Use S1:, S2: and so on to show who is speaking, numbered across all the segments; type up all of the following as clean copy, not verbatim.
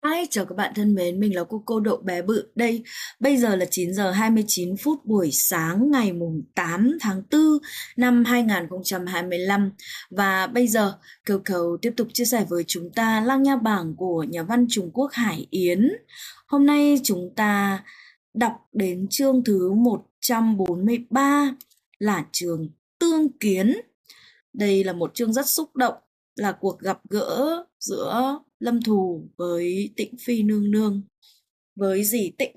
S1: Hi, chào các bạn thân mến, mình là cô Độ bé bự đây. Bây giờ là 9 giờ 29 phút buổi sáng ngày mùng 8 tháng 4 năm 2025. Và bây giờ, Cầu Cầu tiếp tục chia sẻ với chúng ta Lăng Nha Bảng của nhà văn Trung Quốc Hải Yến. Hôm nay chúng ta đọc đến chương thứ 143 là chương Tương Kiến. Đây là một chương rất xúc động, là cuộc gặp gỡ giữa Lâm Thù với Tĩnh Phi nương nương, với dì Tĩnh.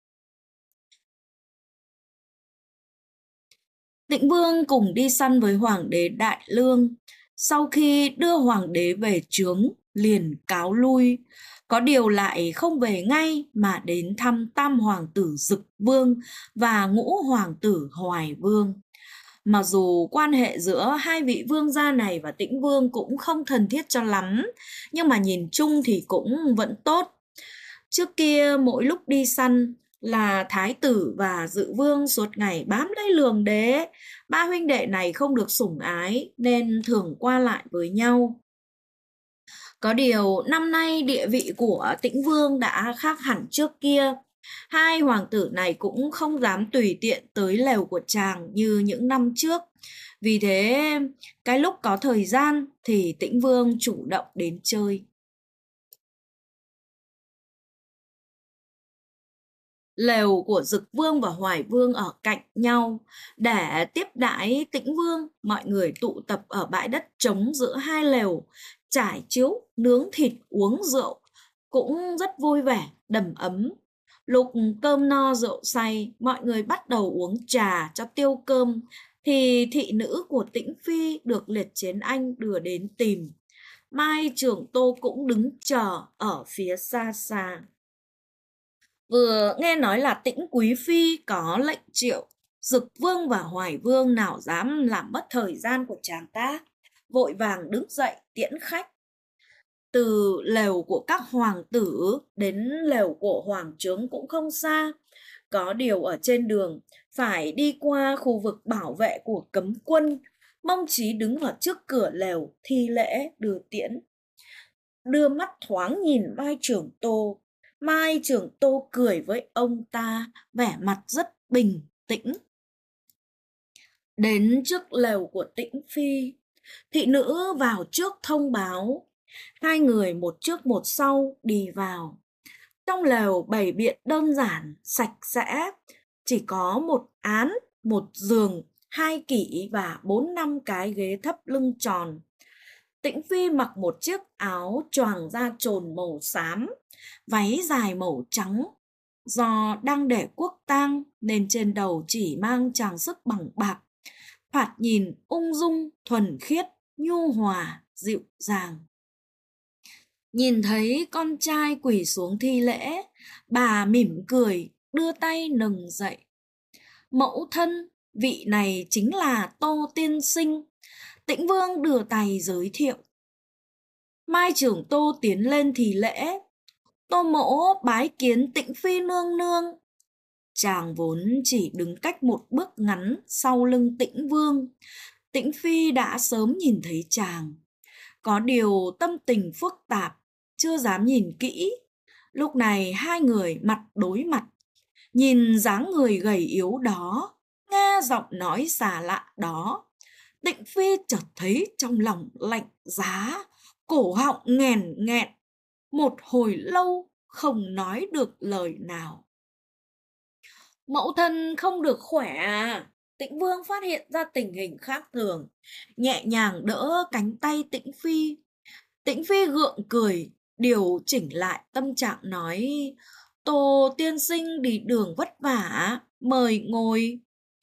S1: Tĩnh Vương cùng đi săn với Hoàng đế Đại Lương. Sau khi đưa Hoàng đế về trướng, liền cáo lui. Có điều lại không về ngay mà đến thăm Tam Hoàng tử Dực Vương và Ngũ Hoàng tử Hoài Vương. Mặc dù quan hệ giữa hai vị vương gia này và Tĩnh Vương cũng không thân thiết cho lắm, nhưng mà nhìn chung thì cũng vẫn tốt. Trước kia mỗi lúc đi săn là Thái tử và Dự Vương suốt ngày bám lấy Lường đế. Ba huynh đệ này không được sủng ái nên thường qua lại với nhau. Có điều năm nay địa vị của Tĩnh Vương đã khác hẳn trước kia. Hai hoàng tử này cũng không dám tùy tiện tới lều của chàng như những năm trước. Vì thế, cái lúc có thời gian thì Tĩnh Vương chủ động đến chơi. Lều của Dực Vương và Hoài Vương ở cạnh nhau. Để tiếp đãi Tĩnh Vương, mọi người tụ tập ở bãi đất trống giữa hai lều, trải chiếu, nướng thịt, uống rượu, cũng rất vui vẻ, đầm ấm. Lúc cơm no rượu say, mọi người bắt đầu uống trà cho tiêu cơm, thì thị nữ của Tĩnh Phi được Liệt Chiến Anh đưa đến tìm. Mai Trường Tô cũng đứng chờ ở phía xa xa. Vừa nghe nói là Tĩnh Quý Phi có lệnh triệu, Dực Vương và Hoài Vương nào dám làm mất thời gian của chàng ta, vội vàng đứng dậy tiễn khách. Từ lều của các hoàng tử đến lều của hoàng trướng cũng không xa. Có điều ở trên đường phải đi qua khu vực bảo vệ của cấm quân. Mông Chí đứng ở trước cửa lều thi lễ đưa tiễn. Đưa mắt thoáng nhìn Mai Trưởng Tô. Mai Trưởng Tô cười với ông ta, vẻ mặt rất bình tĩnh. Đến trước lều của Tĩnh Phi, thị nữ vào trước thông báo. Hai người một trước một sau đi vào. Trong lều bày biện đơn giản, sạch sẽ, chỉ có một án, một giường, hai kỷ và 4-5 cái ghế thấp lưng tròn. Tĩnh Phi mặc một chiếc áo choàng da trồn màu xám, váy dài màu trắng. Do đang để quốc tang nên trên đầu chỉ mang trang sức bằng bạc, thoạt nhìn ung dung, thuần khiết, nhu hòa, dịu dàng. Nhìn thấy con trai quỳ xuống thi lễ, bà mỉm cười, đưa tay nâng dậy. Mẫu thân, vị này chính là Tô tiên sinh. Tĩnh Vương đưa tay giới thiệu. Mai Trưởng Tô tiến lên thì lễ. Tô mỗ bái kiến Tĩnh Phi nương nương. Chàng vốn chỉ đứng cách một bước ngắn sau lưng Tĩnh Vương. Tĩnh Phi đã sớm nhìn thấy chàng. Có điều tâm tình phức tạp, chưa dám nhìn kỹ. Lúc này hai người mặt đối mặt. Nhìn dáng người gầy yếu đó, nghe giọng nói xa lạ đó, Tĩnh Phi chợt thấy trong lòng lạnh giá, cổ họng nghèn nghẹn, một hồi lâu không nói được lời nào. Mẫu thân không được khỏe à? Tĩnh Vương phát hiện ra tình hình khác thường, nhẹ nhàng đỡ cánh tay Tĩnh Phi. Tĩnh Phi gượng cười, điều chỉnh lại tâm trạng nói, Tô tiên sinh đi đường vất vả, mời ngồi.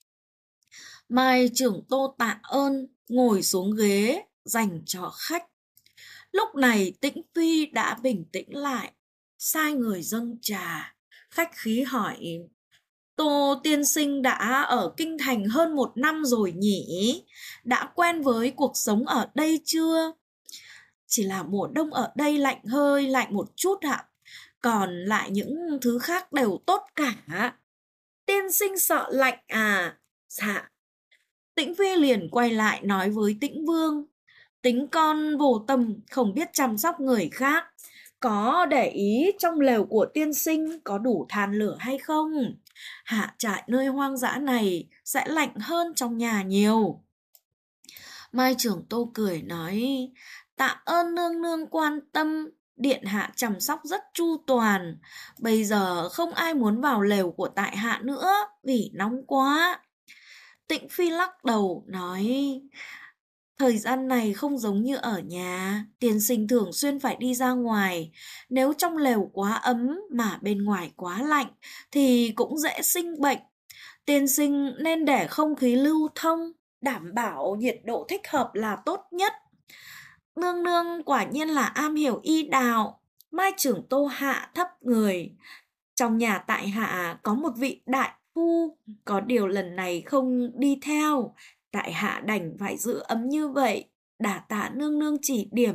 S1: Mai Trưởng Tô tạ ơn, ngồi xuống ghế dành cho khách. Lúc này Tĩnh Phi đã bình tĩnh lại, sai người dâng trà, khách khí hỏi, Tô tiên sinh đã ở kinh thành hơn 1 năm rồi nhỉ? Đã quen với cuộc sống ở đây chưa? Chỉ là mùa đông ở đây lạnh, hơi lạnh một chút ạ. Còn lại những thứ khác đều tốt cả. Tiên sinh sợ lạnh à? Dạ. Tĩnh Phi liền quay lại nói với Tĩnh Vương. Tính con vô tâm, không biết chăm sóc người khác. có để ý trong lều của tiên sinh có đủ than lửa hay không? Hạ trại nơi hoang dã này sẽ lạnh hơn trong nhà nhiều. Mai trưởng Tô cười nói, tạ ơn nương nương quan tâm, điện hạ chăm sóc rất chu toàn. Bây giờ không ai muốn vào lều của tại hạ nữa vì nóng quá. Tịnh Phi lắc đầu nói, thời gian này không giống như ở nhà, tiên sinh thường xuyên phải đi ra ngoài. Nếu trong lều quá ấm mà bên ngoài quá lạnh thì cũng dễ sinh bệnh. Tiên sinh nên để không khí lưu thông, đảm bảo nhiệt độ thích hợp là tốt nhất. Nương nương quả nhiên là am hiểu y đạo. Mai trưởng Tô hạ thấp người. Trong nhà tại hạ có một vị đại phu, có điều lần này không đi theo. Tại hạ đành phải giữ ấm như vậy, đả tạ nương nương chỉ điểm.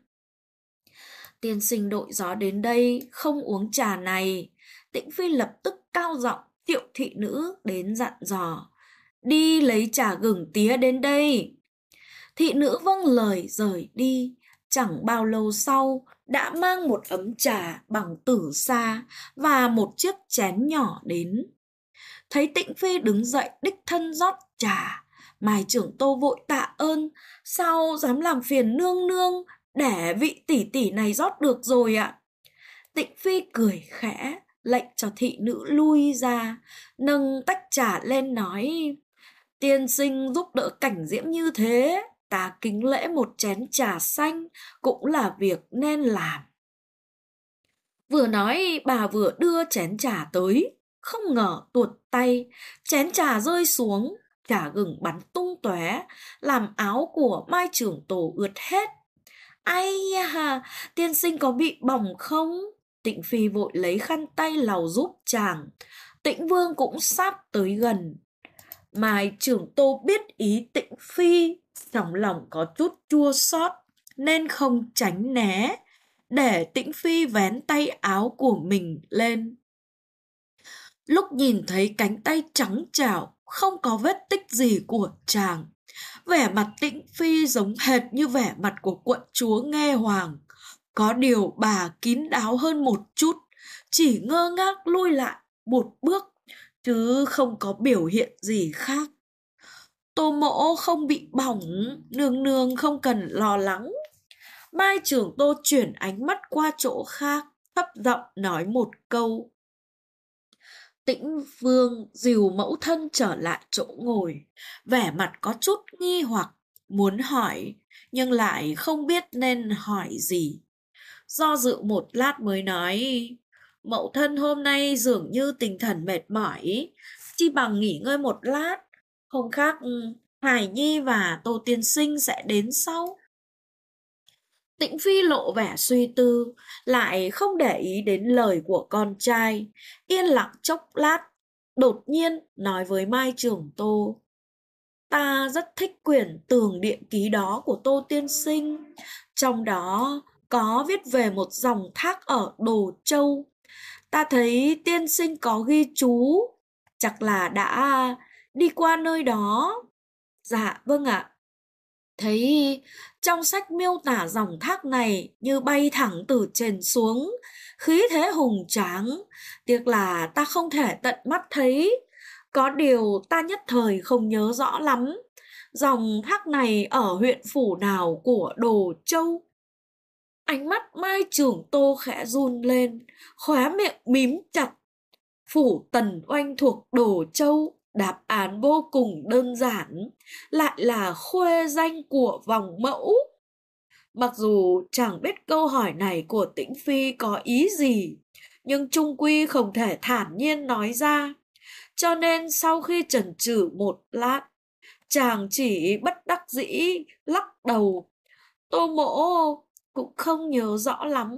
S1: Tiên sinh đội gió đến đây, không uống trà này. Tĩnh Phi lập tức cao giọng triệu thị nữ đến dặn dò, đi lấy trà gừng tía đến đây. Thị nữ vâng lời rời đi. Chẳng bao lâu sau đã mang một ấm trà bằng tử sa và một chiếc chén nhỏ đến. Thấy Tĩnh Phi đứng dậy đích thân rót trà, Mai trưởng Tô vội tạ ơn, sao dám làm phiền nương nương, để vị tỷ tỷ này rót được rồi ạ. Tịnh Phi cười khẽ, lệnh cho thị nữ lui ra, nâng tách trà lên nói, tiên sinh giúp đỡ Cảnh Diễm như thế, ta kính lễ một chén trà xanh cũng là việc nên làm. Vừa nói bà vừa đưa chén trà tới, không ngờ tuột tay, chén trà rơi xuống, trà gừng bắn tung tóe, làm áo của Mai trưởng Tổ ướt hết. Ai da, tiên sinh có bị bỏng không? Tịnh Phi vội lấy khăn tay lau giúp chàng. Tĩnh Vương cũng sắp tới gần. Mai trưởng Tô biết ý Tịnh Phi, trong lòng có chút chua xót nên không tránh né, để Tĩnh Phi vén tay áo của mình lên. Lúc nhìn thấy cánh tay trắng trảo, không có vết tích gì của chàng, vẻ mặt Tĩnh Phi giống hệt như vẻ mặt của quận chúa Nghe Hoàng. Có điều bà kín đáo hơn một chút, chỉ ngơ ngác lui lại một bước, chứ không có biểu hiện gì khác. Tô mỗ không bị bỏng, nương nương không cần lo lắng. Mai trưởng Tô chuyển ánh mắt qua chỗ khác, thấp giọng nói một câu. Tĩnh Vương dìu mẫu thân trở lại chỗ ngồi, vẻ mặt có chút nghi hoặc, muốn hỏi, nhưng lại không biết nên hỏi gì. Do dự một lát mới nói, mẫu thân hôm nay dường như tinh thần mệt mỏi, chi bằng nghỉ ngơi một lát, hôm khác Hải Nhi và Tô Tiên Sinh sẽ đến sau. Tĩnh Phi lộ vẻ suy tư, lại không để ý đến lời của con trai, yên lặng chốc lát, đột nhiên nói với Mai trưởng Tô. Ta rất thích quyển Tường Điện Ký đó của Tô Tiên Sinh, trong đó có viết về một dòng thác ở Đồ Châu. Ta thấy tiên sinh có ghi chú, chắc là đã đi qua nơi đó. Dạ vâng ạ. Thấy trong sách miêu tả dòng thác này như bay thẳng từ trên xuống, khí thế hùng tráng, tiếc là ta không thể tận mắt thấy. Có điều ta nhất thời không nhớ rõ lắm, dòng thác này ở huyện phủ nào của Đồ Châu. Ánh mắt Mai trưởng Tô khẽ run lên, khóe miệng mím chặt. Phủ Tần Oanh thuộc Đồ Châu, đáp án vô cùng đơn giản, lại là khuê danh của vòng mẫu. Mặc dù chẳng biết câu hỏi này của Tĩnh Phi có ý gì, nhưng chung quy không thể thản nhiên nói ra. Cho nên sau khi chần chừ một lát, chàng chỉ bất đắc dĩ lắc đầu. Tô mỗ cũng không nhớ rõ lắm.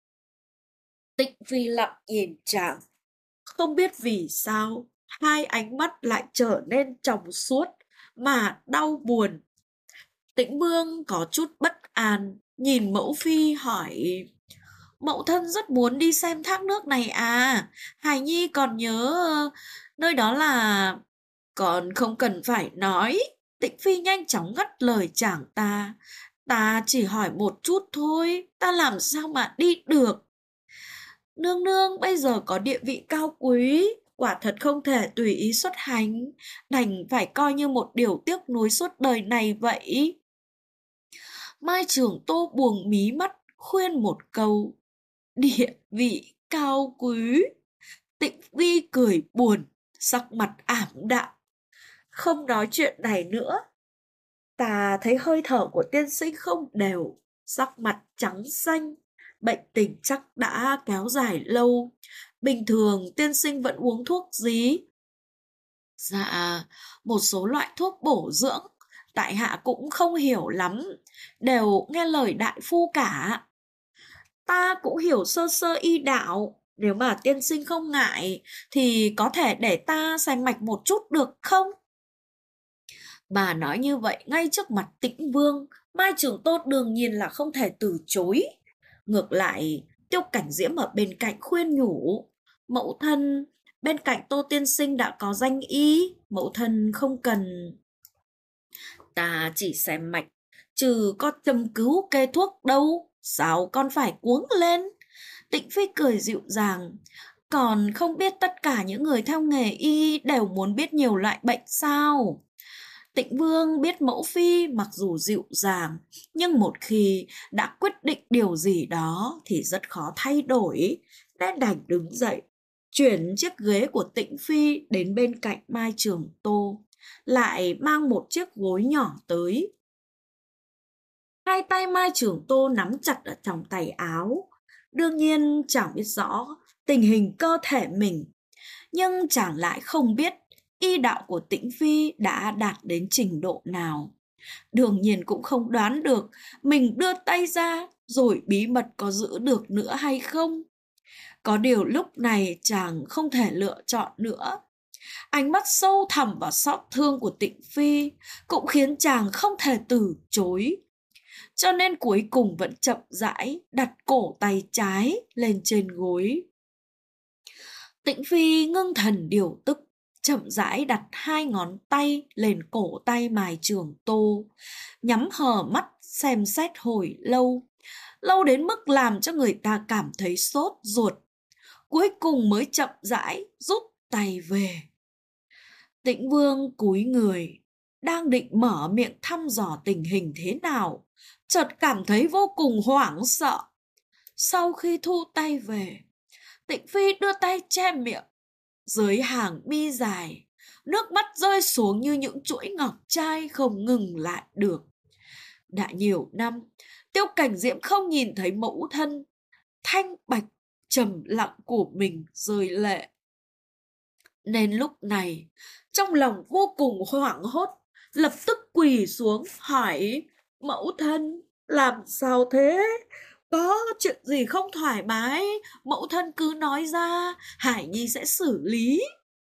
S1: Tĩnh Phi lặng nhìn chàng, không biết vì sao hai ánh mắt lại trở nên trong suốt mà đau buồn. Tĩnh Vương có chút bất an, nhìn mẫu phi hỏi, mẫu thân rất muốn đi xem thác nước này à, Hài Nhi còn nhớ nơi đó là... Còn không cần phải nói, Tĩnh Phi nhanh chóng ngắt lời chàng ta. Ta chỉ hỏi một chút thôi, ta làm sao mà đi được. Nương nương bây giờ có địa vị cao quý, quả thật không thể tùy ý xuất hành, đành phải coi như một điều tiếc nuối suốt đời này vậy. Mai Trường Tô buông mí mắt, khuyên một câu, địa vị cao quý. Tịnh Vi cười buồn, sắc mặt ảm đạm, không nói chuyện này nữa. Ta thấy hơi thở của tiên sinh không đều, sắc mặt trắng xanh, bệnh tình chắc đã kéo dài lâu. Bình thường tiên sinh vẫn uống thuốc gì? Dạ, một số loại thuốc bổ dưỡng, tại hạ cũng không hiểu lắm, đều nghe lời đại phu cả. Ta cũng hiểu sơ sơ y đạo, nếu mà tiên sinh không ngại thì có thể để ta xem mạch một chút được không? Bà nói như vậy ngay trước mặt Tĩnh Vương, Mai Trường Tôn đương nhiên là không thể từ chối. Ngược lại, Tiêu Cảnh Diễm ở bên cạnh khuyên nhủ, mẫu thân, bên cạnh Tô tiên sinh đã có danh y, mẫu thân không cần. Ta chỉ xem mạch, chứ có châm cứu kê thuốc đâu, sao con phải cuống lên? Tịnh Phi cười dịu dàng, còn không biết tất cả những người theo nghề y đều muốn biết nhiều loại bệnh sao? Tịnh Vương biết mẫu phi mặc dù dịu dàng, nhưng một khi đã quyết định điều gì đó thì rất khó thay đổi, nên đành đứng dậy, chuyển chiếc ghế của Tịnh Phi đến bên cạnh Mai Trường Tô, lại mang một chiếc gối nhỏ tới. Hai tay Mai Trường Tô nắm chặt ở trong tay áo, đương nhiên chẳng biết rõ tình hình cơ thể mình, nhưng chàng lại không biết y đạo của Tĩnh Phi đã đạt đến trình độ nào. Đương nhiên cũng không đoán được mình đưa tay ra rồi bí mật có giữ được nữa hay không. Có điều lúc này chàng không thể lựa chọn nữa. Ánh mắt sâu thẳm và xót thương của Tĩnh Phi cũng khiến chàng không thể từ chối. Cho nên cuối cùng vẫn chậm rãi đặt cổ tay trái lên trên gối. Tĩnh Phi ngưng thần điều tức, chậm rãi đặt hai ngón tay lên cổ tay Mai Trường Tô, nhắm hờ mắt xem xét hồi lâu, lâu đến mức làm cho người ta cảm thấy sốt ruột. Cuối cùng mới chậm rãi rút tay về. Tĩnh Vương cúi người, đang định mở miệng thăm dò tình hình thế nào, chợt cảm thấy vô cùng hoảng sợ. Sau khi thu tay về, Tịnh Phi đưa tay che miệng, dưới hàng mi dài, nước mắt rơi xuống như những chuỗi ngọc trai không ngừng lại được. Đã nhiều năm, Tiêu Cảnh Diễm không nhìn thấy mẫu thân thanh bạch trầm lặng của mình rơi lệ, nên lúc này trong lòng vô cùng hoảng hốt, lập tức quỳ xuống hỏi, mẫu thân làm sao thế? Có chuyện gì không thoải mái, mẫu thân cứ nói ra, Hải Nhi sẽ xử lý.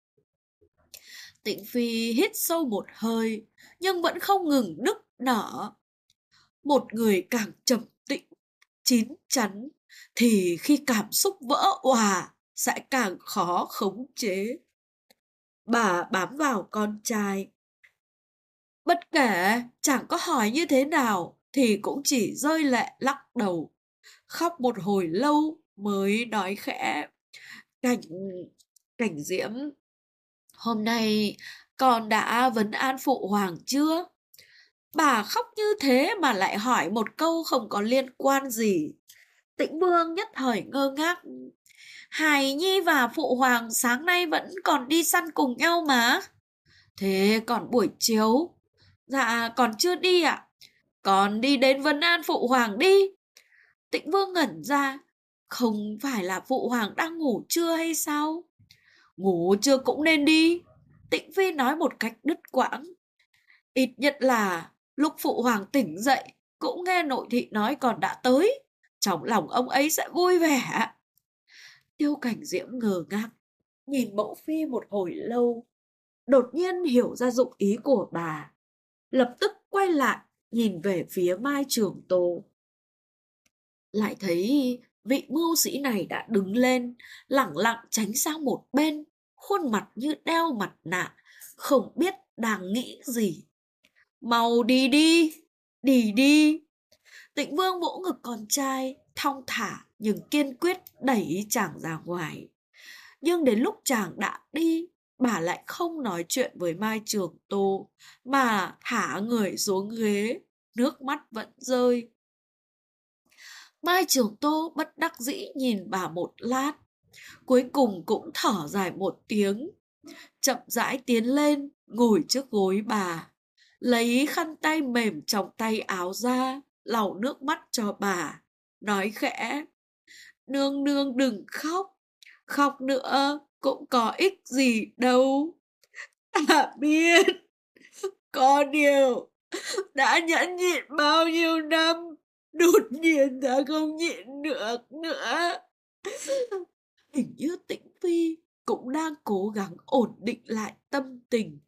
S1: Tịnh Phi hít sâu một hơi, nhưng vẫn không ngừng nức nở. Một người càng trầm tĩnh, chín chắn, thì khi cảm xúc vỡ òa, sẽ càng khó khống chế. Bà bám vào con trai. Bất kể chẳng có hỏi như thế nào, thì cũng chỉ rơi lệ lắc đầu. Khóc một hồi lâu mới nói khẽ, Cảnh Cảnh Diễm, hôm nay con đã vấn an phụ hoàng chưa? Bà khóc như thế mà lại hỏi một câu không có liên quan gì. Tĩnh Vương nhất thời ngơ ngác. Hài Nhi và phụ hoàng sáng nay vẫn còn đi săn cùng nhau mà. Thế còn buổi chiều? Dạ còn chưa đi ạ. Còn đi đến vấn an phụ hoàng đi. Tĩnh Vương ngẩn ra. Không phải là phụ hoàng đang ngủ trưa hay sao? Ngủ trưa cũng nên đi. Tĩnh Phi nói một cách đứt quãng. Ít nhất là lúc phụ hoàng tỉnh dậy cũng nghe nội thị nói còn đã tới. Trong lòng ông ấy sẽ vui vẻ. Tiêu Cảnh Diễm ngờ ngác, nhìn mẫu phi một hồi lâu, đột nhiên hiểu ra dụng ý của bà, lập tức quay lại nhìn về phía Mai Trường Tô. Lại thấy vị mưu sĩ này đã đứng lên, lẳng lặng tránh sang một bên, khuôn mặt như đeo mặt nạ, không biết đang nghĩ gì. Mau đi đi, đi đi. Tịnh Vương vỗ ngực con trai, thong thả nhưng kiên quyết đẩy chàng ra ngoài. Nhưng đến lúc chàng đã đi, bà lại không nói chuyện với Mai Trường Tô, mà thả người xuống ghế, nước mắt vẫn rơi. Mai Trường Tô bất đắc dĩ nhìn bà một lát, cuối cùng cũng thở dài một tiếng, chậm rãi tiến lên, ngồi trước gối bà, lấy khăn tay mềm trong tay áo ra, lau nước mắt cho bà, nói khẽ: Nương nương đừng khóc, khóc nữa cũng có ích gì đâu. Ta biết, có điều đã nhẫn nhịn bao nhiêu năm, đột nhiên ta không nhịn được nữa. Hình như Tĩnh Phi cũng đang cố gắng ổn định lại tâm tình,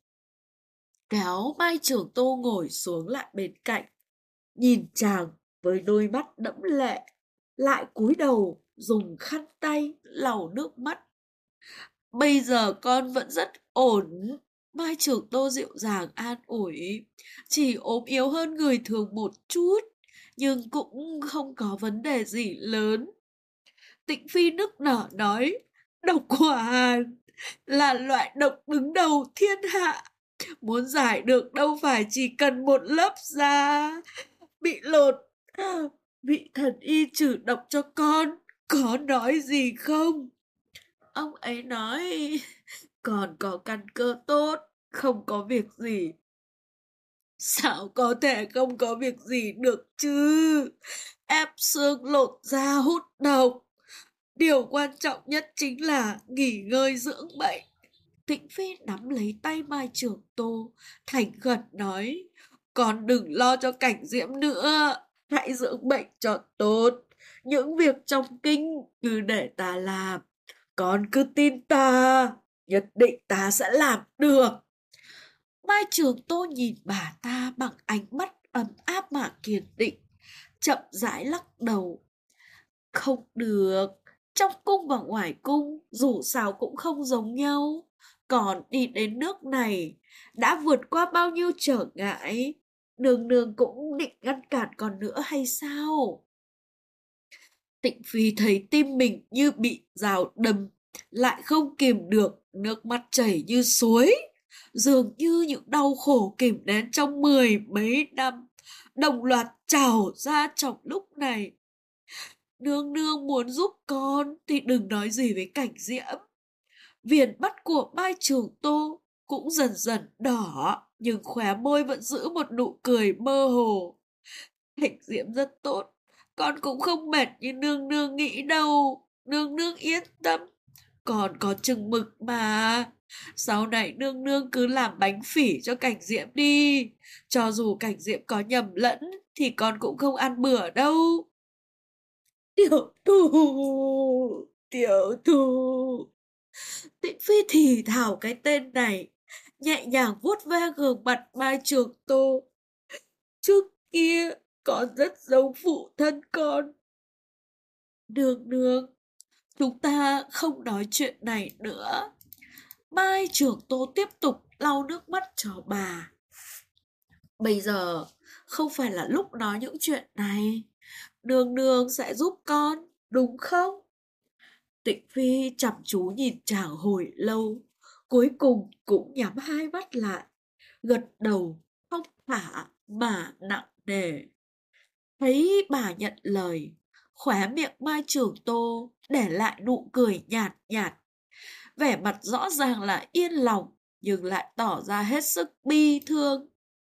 S1: kéo Mai Trường Tô ngồi xuống lại bên cạnh, nhìn chàng với đôi mắt đẫm lệ, lại cúi đầu dùng khăn tay lau nước mắt. Bây giờ con vẫn rất ổn. Mai Trường Tô dịu dàng an ủi, chỉ ốm yếu hơn người thường một chút, nhưng cũng không có vấn đề gì lớn. Tịnh Phi nức nở nói, độc hỏa hàn là loại độc đứng đầu thiên hạ. Muốn giải được đâu phải chỉ cần một lớp da bị lột. Vị thần y trừ độc cho con, có nói gì không? Ông ấy nói còn có căn cơ tốt, không có việc gì. Sao có thể không có việc gì được chứ? Ép xương lột da hút độc. Điều quan trọng nhất chính là nghỉ ngơi dưỡng bệnh. Tĩnh Phi nắm lấy tay Mai Trường Tô, thành khẩn nói, con đừng lo cho Cảnh Diễm nữa, hãy dưỡng bệnh cho tốt. Những việc trong kinh cứ để ta làm, con cứ tin ta, nhất định ta sẽ làm được. Mai Trường Tô nhìn bà ta bằng ánh mắt ấm áp mà kiên định, chậm rãi lắc đầu. Không được, trong cung và ngoài cung dù sao cũng không giống nhau. Còn đi đến nước này, đã vượt qua bao nhiêu trở ngại, nương nương cũng định ngăn cản con nữa hay sao? Tịnh Phi thấy tim mình như bị dao đâm, lại không kìm được, nước mắt chảy như suối. Dường như những đau khổ kìm nén trong 10 mấy năm, đồng loạt trào ra trong lúc này. Nương nương muốn giúp con thì đừng nói gì với Cảnh Diễm. Viền mắt của Mai Trường Tô cũng dần dần đỏ, nhưng khóe môi vẫn giữ một nụ cười mơ hồ. Cảnh Diễm rất tốt, con cũng không mệt như nương nương nghĩ đâu. Nương nương yên tâm, còn có chừng mực mà. Sau này nương nương cứ làm bánh phỉ cho Cảnh Diễm đi. Cho dù Cảnh Diễm có nhầm lẫn thì con cũng không ăn bừa đâu. Tiểu Thu, Tiểu Thu. Tịnh Phi thì thào cái tên này, nhẹ nhàng vuốt ve gương mặt Mai Trường Tô. Trước kia con rất giống phụ thân con. Nương nương, chúng ta không nói chuyện này nữa. Mai Trường Tô tiếp tục lau nước mắt cho bà. Bây giờ không phải là lúc nói những chuyện này. Nương nương sẽ giúp con, đúng không? Tịnh Phi chăm chú nhìn chàng hồi lâu, cuối cùng cũng nhắm hai mắt lại, gật đầu, thong thả mà nặng nề. Thấy bà nhận lời, khóe miệng Mai Trường Tô để lại nụ cười nhạt nhạt, vẻ mặt rõ ràng là yên lòng, nhưng lại tỏ ra hết sức bi thương.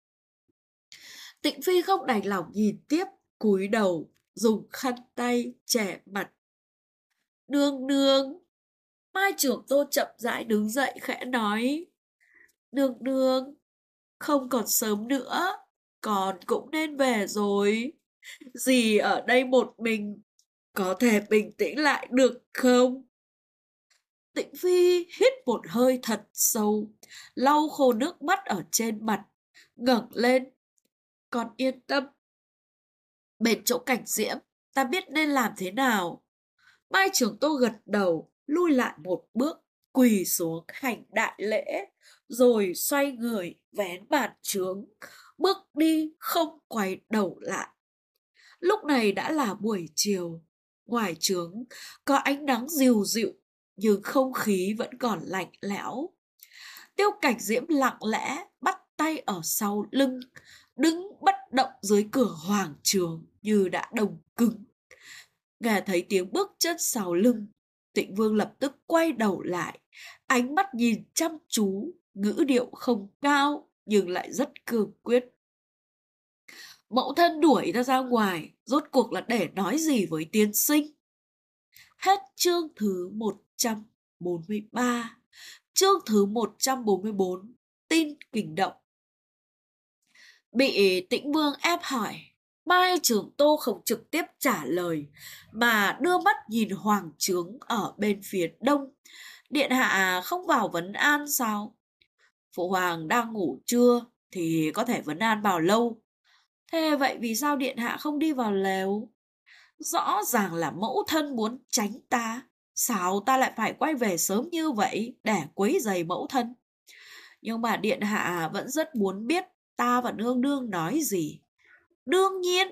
S1: Tịnh Phi không đành lòng nhìn tiếp, cúi đầu, dùng khăn tay che mặt. Nương nương. Mai Trường Tô chậm rãi đứng dậy khẽ nói, nương nương, không còn sớm nữa, con cũng nên về rồi. Dì ở đây một mình, có thể bình tĩnh lại được không? Tịnh Phi hít một hơi thật sâu, lau khô nước mắt ở trên mặt, ngẩng lên. Con yên tâm, bên chỗ Cảnh Diễm, ta biết nên làm thế nào. Mai Trường Tô gật đầu, lui lại một bước, quỳ xuống hành đại lễ, rồi xoay người vén bàn trướng, bước đi không quay đầu lại. Lúc này đã là buổi chiều, ngoài trướng có ánh nắng dịu dịu, nhưng không khí vẫn còn lạnh lẽo. Tiêu Cảnh Diễm lặng lẽ bắt tay ở sau lưng, đứng bất động dưới cửa hoàng trường như đã đông cứng. Nghe thấy tiếng bước chân sau lưng, Tịnh Vương lập tức quay đầu lại, ánh mắt nhìn chăm chú, ngữ điệu không cao nhưng lại rất cương quyết. Mẫu thân đuổi ta ra ngoài, rốt cuộc là để nói gì với tiên sinh? Hết chương thứ 143. Chương thứ 144. Tin kình động. Bị Tĩnh Vương ép hỏi, Mai Trường Tô không trực tiếp trả lời, mà đưa mắt nhìn hoàng trướng ở bên phía đông. Điện hạ không vào vấn an sao? Phụ hoàng đang ngủ trưa thì có thể vấn an vào lâu. Thế vậy vì sao điện hạ không đi vào lều? Rõ ràng là mẫu thân muốn tránh ta. Sao ta lại phải quay về sớm như vậy để quấy rầy mẫu thân? Nhưng mà điện hạ vẫn rất muốn biết ta và nương nương nói gì. Đương nhiên.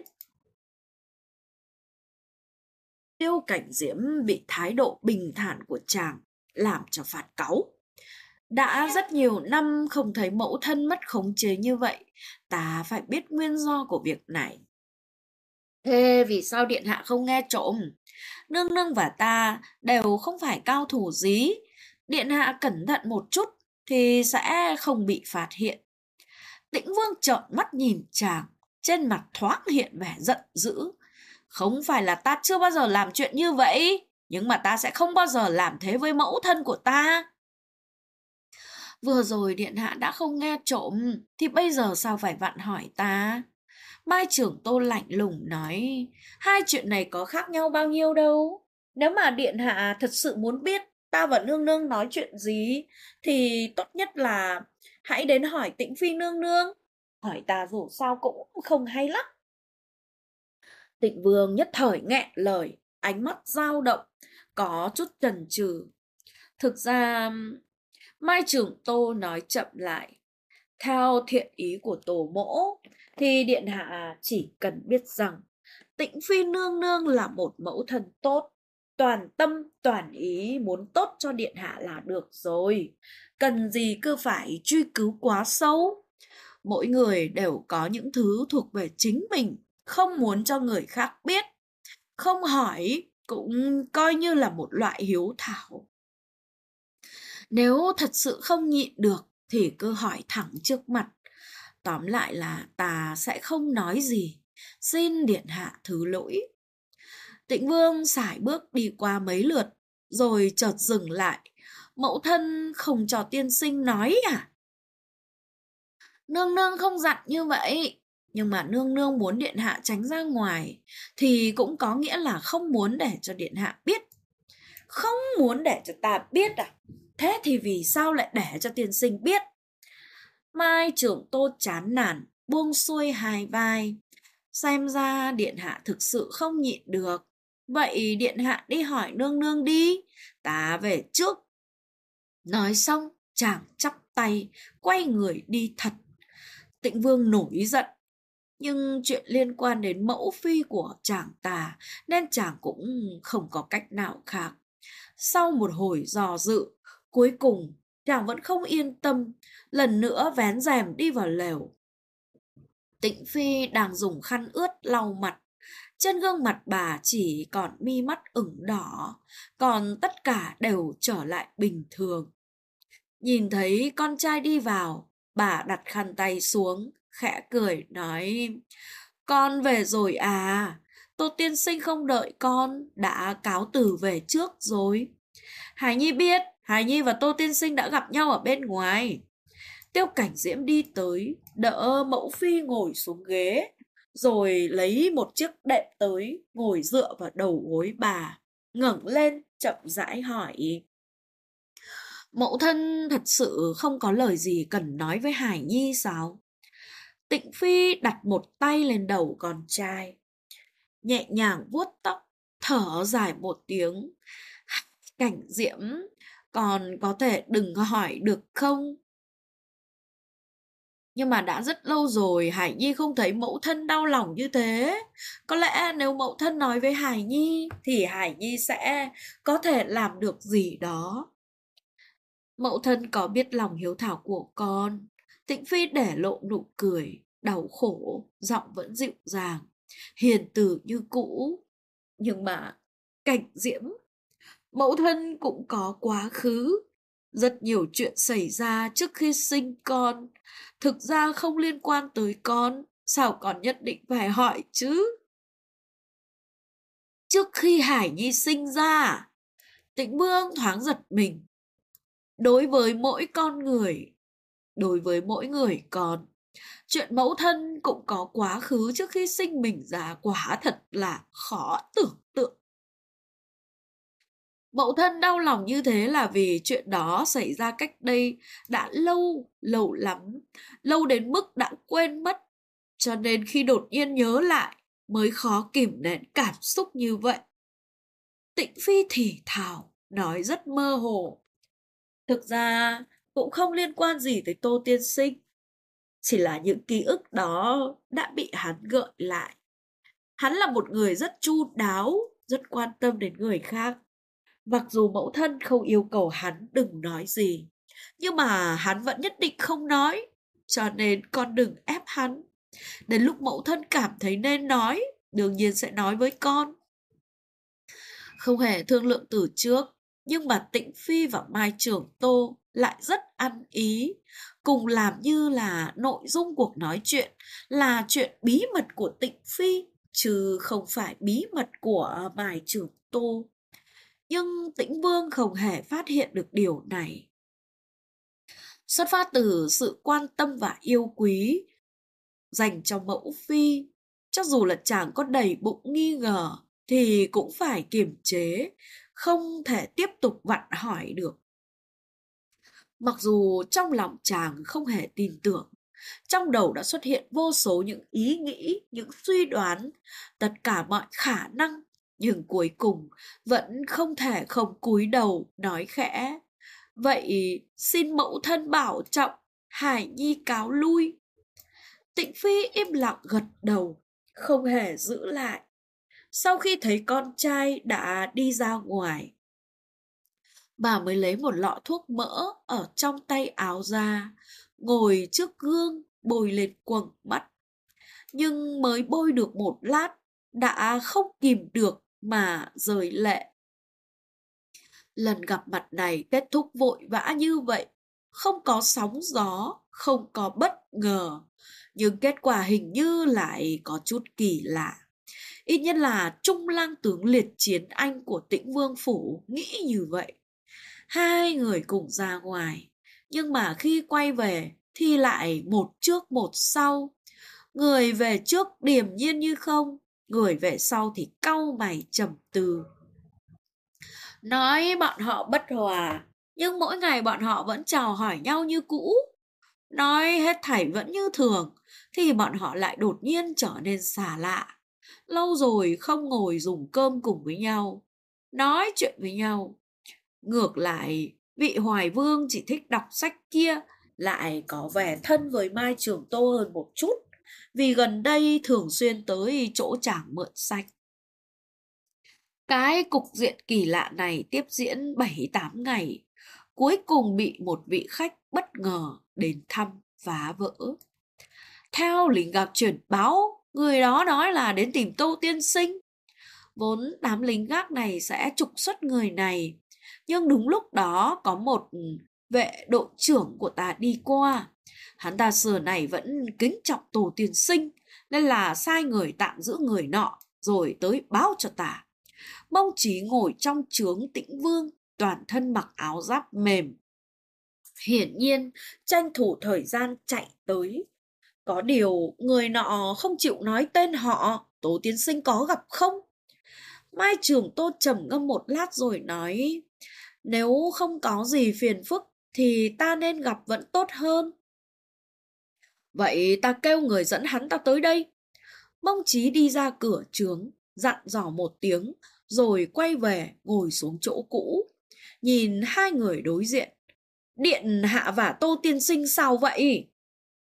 S1: Tiêu Cảnh Diễm bị thái độ bình thản của chàng làm cho phát cáu. Đã rất nhiều năm không thấy mẫu thân mất khống chế như vậy, ta phải biết nguyên do của việc này. Thế vì sao điện hạ không nghe trộm? Nương nương và ta đều không phải cao thủ gì. Điện hạ cẩn thận một chút thì sẽ không bị phát hiện. Tĩnh Vương trợn mắt nhìn chàng, trên mặt thoáng hiện vẻ giận dữ. Không phải là ta chưa bao giờ làm chuyện như vậy, nhưng mà ta sẽ không bao giờ làm thế với mẫu thân của ta. Vừa rồi điện hạ đã không nghe trộm, thì bây giờ sao phải vặn hỏi ta? Mai Trưởng Tô lạnh lùng nói, hai chuyện này có khác nhau bao nhiêu đâu. Nếu mà điện hạ thật sự muốn biết ta và nương nương nói chuyện gì, thì tốt nhất là hãy đến hỏi Tĩnh Phi nương nương. Hỏi ta dù sao cũng không hay lắm. Tịnh Vương nhất thời nghẹn lời, ánh mắt dao động, có chút chần chừ. Thực ra, Mai Trưởng Tô nói chậm lại, theo thiện ý của Tổ mẫu, thì điện hạ chỉ cần biết rằng Tĩnh Phi nương nương là một mẫu thân tốt, toàn tâm toàn ý muốn tốt cho điện hạ là được rồi. Cần gì cứ phải truy cứu quá sâu. Mỗi người đều có những thứ thuộc về chính mình, không muốn cho người khác biết. Không hỏi cũng coi như là một loại hiếu thảo. Nếu thật sự không nhịn được thì cứ hỏi thẳng trước mặt. Tóm lại là ta sẽ không nói gì. Xin điện hạ thứ lỗi. Tĩnh Vương sải bước đi qua mấy lượt, rồi chợt dừng lại. Mẫu thân không cho tiên sinh nói à? Nương nương không dặn như vậy. Nhưng mà nương nương muốn điện hạ tránh ra ngoài, thì cũng có nghĩa là không muốn để cho điện hạ biết. Không muốn để cho ta biết à? Thế thì vì sao lại để cho tiên sinh biết? Mai Trưởng Tô chán nản, buông xuôi hai vai. Xem ra điện hạ thực sự không nhịn được. Vậy điện hạ đi hỏi nương nương đi, ta về trước. Nói xong, chàng chắp tay, quay người đi thật. Tịnh Vương nổi giận, nhưng chuyện liên quan đến mẫu phi của chàng ta nên chàng cũng không có cách nào khác. Sau một hồi dò dự, cuối cùng chàng vẫn không yên tâm, lần nữa vén rèm đi vào lều. Tịnh Phi đang dùng khăn ướt lau mặt, trên gương mặt bà chỉ còn mi mắt ửng đỏ, còn tất cả đều trở lại bình thường. Nhìn thấy con trai đi vào, bà đặt khăn tay xuống, khẽ cười nói, con về rồi à? Tô tiên sinh không đợi con, đã cáo từ về trước rồi. Hải Nhi biết, Hải Nhi và Tô tiên sinh đã gặp nhau ở bên ngoài. Tiêu Cảnh Diễm đi tới, đỡ mẫu phi ngồi xuống ghế, rồi lấy một chiếc đệm tới, ngồi dựa vào đầu gối bà, ngẩng lên chậm rãi hỏi. Mẫu thân thật sự không có lời gì cần nói với Hải Nhi sao? Tịnh Phi đặt một tay lên đầu con trai, nhẹ nhàng vuốt tóc, thở dài một tiếng. Cảnh Diễm, con có thể đừng hỏi được không? Nhưng mà đã rất lâu rồi Hải Nhi không thấy mẫu thân đau lòng như thế. Có lẽ nếu mẫu thân nói với Hải Nhi thì Hải Nhi sẽ có thể làm được gì đó. Mẫu thân có biết lòng hiếu thảo của con. Tĩnh Phi để lộ nụ cười, đau khổ, giọng vẫn dịu dàng, hiền từ như cũ. Nhưng mà Cảnh Diễm, mẫu thân cũng có quá khứ. Rất nhiều chuyện xảy ra trước khi sinh con. Thực ra không liên quan tới con. Sao con nhất định phải hỏi chứ? Trước khi Hải Nhi sinh ra, Tĩnh Vương thoáng giật mình. Đối với mỗi con người, đối với mỗi người con, chuyện mẫu thân cũng có quá khứ trước khi sinh mình ra quả thật là khó tưởng tượng. Mẫu thân đau lòng như thế là vì chuyện đó xảy ra cách đây đã lâu, lâu lắm, lâu đến mức đã quên mất. Cho nên khi đột nhiên nhớ lại mới khó kìm nén cảm xúc như vậy. Tĩnh Phi thì thào, nói rất mơ hồ. Thực ra cũng không liên quan gì tới Tô Tiên Sinh. Chỉ là những ký ức đó đã bị hắn gợi lại. Hắn là một người rất chu đáo, rất quan tâm đến người khác. Mặc dù mẫu thân không yêu cầu hắn đừng nói gì, nhưng mà hắn vẫn nhất định không nói. Cho nên con đừng ép hắn. Đến lúc mẫu thân cảm thấy nên nói, đương nhiên sẽ nói với con. Không hề thương lượng từ trước, nhưng mà Tĩnh Phi và Mai Trưởng Tô lại rất ăn ý, cùng làm như là nội dung cuộc nói chuyện là chuyện bí mật của Tĩnh Phi, chứ không phải bí mật của Mai Trưởng Tô. Nhưng Tĩnh Vương không hề phát hiện được điều này. Xuất phát từ sự quan tâm và yêu quý dành cho mẫu phi, cho dù là chàng có đầy bụng nghi ngờ thì cũng phải kiềm chế, không thể tiếp tục vặn hỏi được. Mặc dù trong lòng chàng không hề tin tưởng, trong đầu đã xuất hiện vô số những ý nghĩ, những suy đoán, tất cả mọi khả năng, nhưng cuối cùng vẫn không thể không cúi đầu nói khẽ. Vậy xin mẫu thân bảo trọng, Hải Nhi cáo lui. Tịnh Phi im lặng gật đầu, không hề giữ lại. Sau khi thấy con trai đã đi ra ngoài, bà mới lấy một lọ thuốc mỡ ở trong tay áo ra, ngồi trước gương bôi lên quầng mắt. Nhưng mới bôi được một lát, đã không kìm được mà rơi lệ. Lần gặp mặt này kết thúc vội vã như vậy, không có sóng gió, không có bất ngờ, nhưng kết quả hình như lại có chút kỳ lạ. Ít nhất là Trung lang tướng liệt chiến Anh của Tĩnh Vương Phủ nghĩ như vậy. Hai người cùng ra ngoài, nhưng mà khi quay về thì lại một trước một sau. Người về trước điềm nhiên như không, người về sau thì cau mày trầm tư. Nói bọn họ bất hòa, nhưng mỗi ngày bọn họ vẫn chào hỏi nhau như cũ. Nói hết thảy vẫn như thường, thì bọn họ lại đột nhiên trở nên xa lạ. Lâu rồi không ngồi dùng cơm cùng với nhau, nói chuyện với nhau. Ngược lại, vị Hoài Vương chỉ thích đọc sách kia lại có vẻ thân với Mai Trường Tô hơn một chút, vì gần đây thường xuyên tới chỗ chàng mượn sách. Cái cục diện kỳ lạ này tiếp diễn 7-8 ngày, cuối cùng bị một vị khách bất ngờ đến thăm phá vỡ. Theo lính gác truyền báo, người đó nói là đến tìm Tô Tiên Sinh. Vốn đám lính gác này sẽ trục xuất người này, nhưng đúng lúc đó có một vệ đội trưởng của ta đi qua. Hắn ta xưa này vẫn kính trọng Tô Tiên Sinh, nên là sai người tạm giữ người nọ rồi tới báo cho ta. Mông Chí ngồi trong trướng Tĩnh Vương, toàn thân mặc áo giáp mềm. Hiển nhiên, tranh thủ thời gian chạy tới. Có điều, người nọ không chịu nói tên họ, Tố Tiên Sinh có gặp không? Mai Trường Tô trầm ngâm một lát rồi nói, nếu không có gì phiền phức, thì ta nên gặp vẫn tốt hơn. Vậy ta kêu người dẫn hắn ta tới đây. Mông Chí đi ra cửa trướng, dặn dò một tiếng, rồi quay về ngồi xuống chỗ cũ. Nhìn hai người đối diện. Điện hạ và Tô Tiên Sinh sao vậy?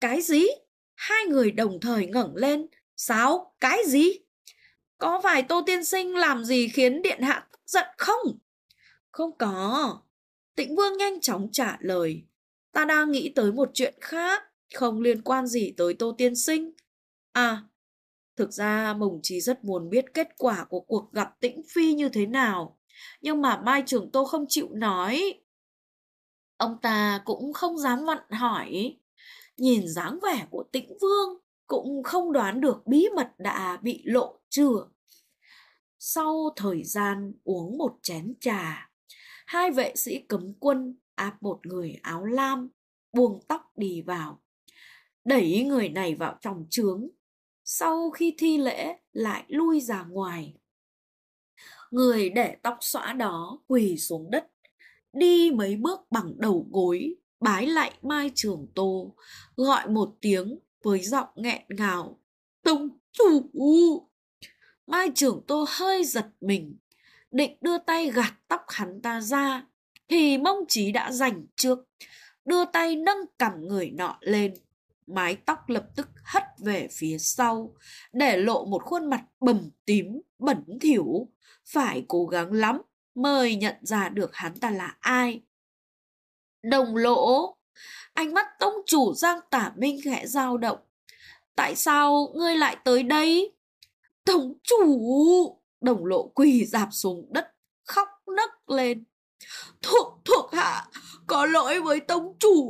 S1: Cái gì? Hai người đồng thời ngẩng lên. Sao? Cái gì? Có phải Tô tiên sinh làm gì khiến điện hạ tức giận không? Không có. Tĩnh Vương nhanh chóng trả lời. Ta đang nghĩ tới một chuyện khác, không liên quan gì tới Tô tiên sinh. À, thực ra Mồng Chí rất muốn biết kết quả của cuộc gặp Tĩnh Phi như thế nào. Nhưng mà Mai Trường Tô không chịu nói. Ông ta cũng không dám vặn hỏi. Nhìn dáng vẻ của Tĩnh Vương cũng không đoán được bí mật đã bị lộ chưa. Sau thời gian uống một chén trà, hai vệ sĩ cấm quân áp một người áo lam, buông tóc đi vào, đẩy người này vào trong trướng. Sau khi thi lễ lại lui ra ngoài. Người để tóc xõa đó quỳ xuống đất, đi mấy bước bằng đầu gối, bái lại Mai Trường Tô, gọi một tiếng với giọng nghẹn ngào. Tông chủ! Mai Trường Tô hơi giật mình, định đưa tay gạt tóc hắn ta ra, thì Mông Chí đã giành trước, đưa tay nâng cằm người nọ lên. Mái tóc lập tức hất về phía sau, để lộ một khuôn mặt bầm tím, bẩn thỉu. Phải cố gắng lắm mới nhận ra được hắn ta là ai. Đồng Lỗ! Ánh mắt tông chủ Giang Tả Minh khẽ dao động. Tại sao ngươi lại tới đây? Tông chủ! Đồng Lộ quỳ rạp xuống đất, khóc nấc lên. Thuộc hạ có lỗi với tông chủ.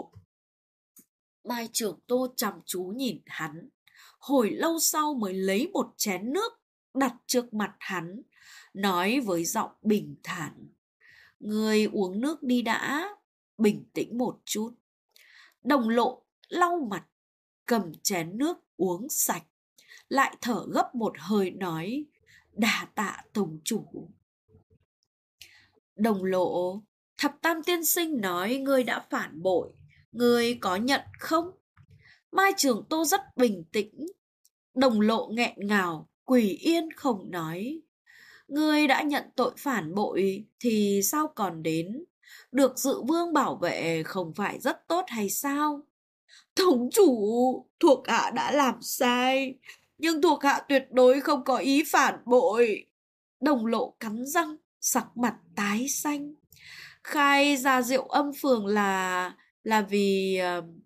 S1: Mai Trường Tô chăm chú nhìn hắn, hồi lâu sau mới lấy một chén nước đặt trước mặt hắn, nói với giọng bình thản. Ngươi uống nước đi đã, bình tĩnh một chút. Đồng Lộ lau mặt, cầm chén nước uống sạch, lại thở gấp một hơi nói. Đa tạ tông chủ. Đồng Lộ, Thập Tam tiên sinh nói ngươi đã phản bội, ngươi có nhận không? Mai Trường Tô rất bình tĩnh. Đồng Lộ nghẹn ngào, quỳ yên không nói. Ngươi đã nhận tội phản bội thì sao còn đến? Được Dự Vương bảo vệ không phải rất tốt hay sao? Tông chủ, thuộc hạ đã làm sai, nhưng thuộc hạ tuyệt đối không có ý phản bội. Đồng Lộ cắn răng, sắc mặt tái xanh. Khai ra Diệu Âm Phường là vì...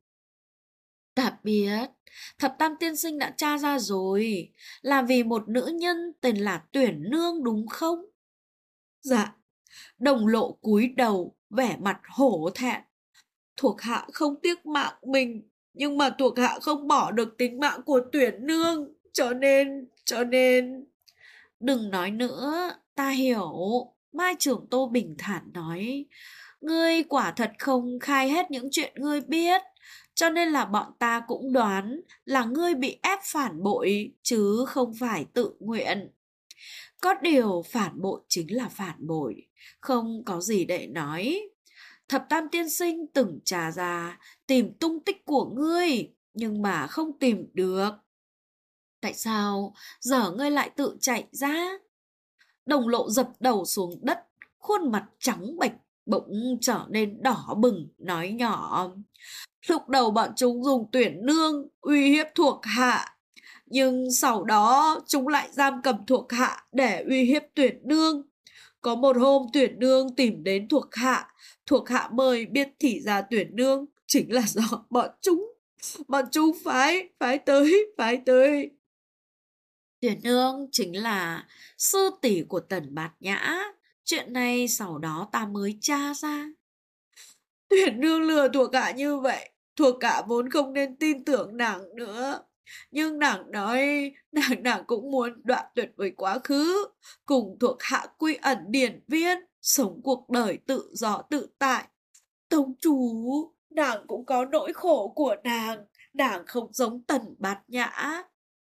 S1: Ta biết, Thập Tam tiên sinh đã tra ra rồi, là vì một nữ nhân tên là Tuyển Nương đúng không? Dạ. Đồng Lộ cúi đầu, vẻ mặt hổ thẹn. Thuộc hạ không tiếc mạng mình, nhưng mà thuộc hạ không bỏ được tính mạng của Tuyển Nương, cho nên... Đừng nói nữa, ta hiểu. Mai Trường Tô bình thản nói. Ngươi quả thật không khai hết những chuyện ngươi biết, cho nên là bọn ta cũng đoán là ngươi bị ép phản bội, chứ không phải tự nguyện. Có điều phản bội chính là phản bội, không có gì để nói. Thập Tam tiên sinh từng tra ra, tìm tung tích của ngươi, nhưng mà không tìm được. Tại sao giờ ngươi lại tự chạy ra? Đồng Lộ dập đầu xuống đất, khuôn mặt trắng bệch, bỗng trở nên đỏ bừng, nói nhỏ. Lúc đầu bọn chúng dùng Tuyển Nương uy hiếp thuộc hạ, nhưng sau đó chúng lại giam cầm thuộc hạ để uy hiếp Tuyển Nương. Có một hôm Tuyển Nương tìm đến thuộc hạ mới biết thì ra Tuyển Nương chính là do bọn chúng phái tới. Tuyển Nương chính là sư tỷ của Tần Bạt Nhã. Chuyện này sau đó ta mới tra ra. Tuyển Nương lừa thuộc hạ như vậy, thuộc hạ vốn không nên tin tưởng nàng nữa. Nhưng nàng nói nàng cũng muốn đoạn tuyệt với quá khứ, cùng thuộc hạ quy ẩn điển viên, sống cuộc đời tự do tự tại. Tông chủ, nàng cũng có nỗi khổ của nàng không giống Tần Bạt Nhã.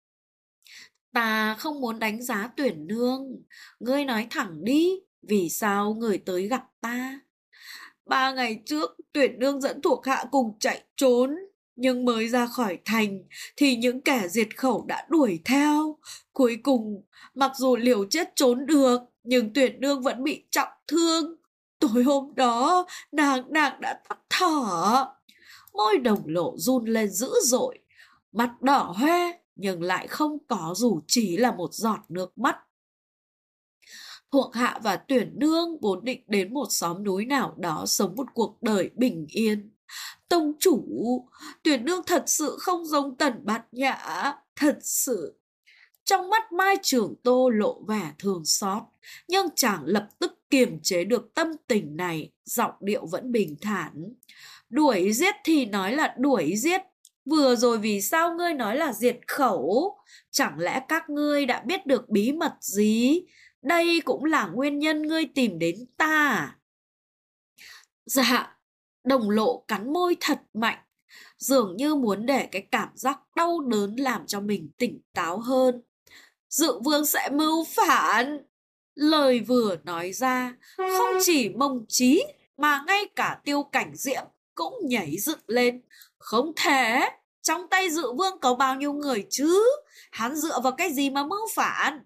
S1: Ta không muốn đánh giá Tuyển Nương, ngươi nói thẳng đi, vì sao người tới gặp ta? 3 ngày trước, Tuyển Nương dẫn thuộc hạ cùng chạy trốn, nhưng mới ra khỏi thành thì những kẻ diệt khẩu đã đuổi theo. Cuối cùng, mặc dù liều chết trốn được, nhưng Tuyển Nương vẫn bị trọng thương. Tối hôm đó, nàng đã tắt thở. Môi Đồng Lộ run lên dữ dội, mặt đỏ hoe nhưng lại không có dù chỉ là một giọt nước mắt. Thuộc hạ và Tuyển Nương vốn định đến một xóm núi nào đó sống một cuộc đời bình yên. Tông chủ, Tuyển Nương thật sự không giống Tần Bạt Nhã, thật sự. Trong mắt Mai Trường Tô lộ vẻ thương xót, nhưng chàng lập tức kiềm chế được tâm tình này, giọng điệu vẫn bình thản. Đuổi giết thì nói là đuổi giết, vừa rồi vì sao ngươi nói là diệt khẩu? Chẳng lẽ các ngươi đã biết được bí mật gì? Đây cũng là nguyên nhân ngươi tìm đến ta à? Dạ, Đồng Lộ cắn môi thật mạnh, dường như muốn để cái cảm giác đau đớn làm cho mình tỉnh táo hơn. Dự Vương sẽ mưu phản. Lời vừa nói ra, không chỉ Mông Chí mà ngay cả Tiêu Cảnh Diễm cũng nhảy dựng lên. Không thể, trong tay Dự Vương có bao nhiêu người chứ? Hắn dựa vào cái gì mà mưu phản?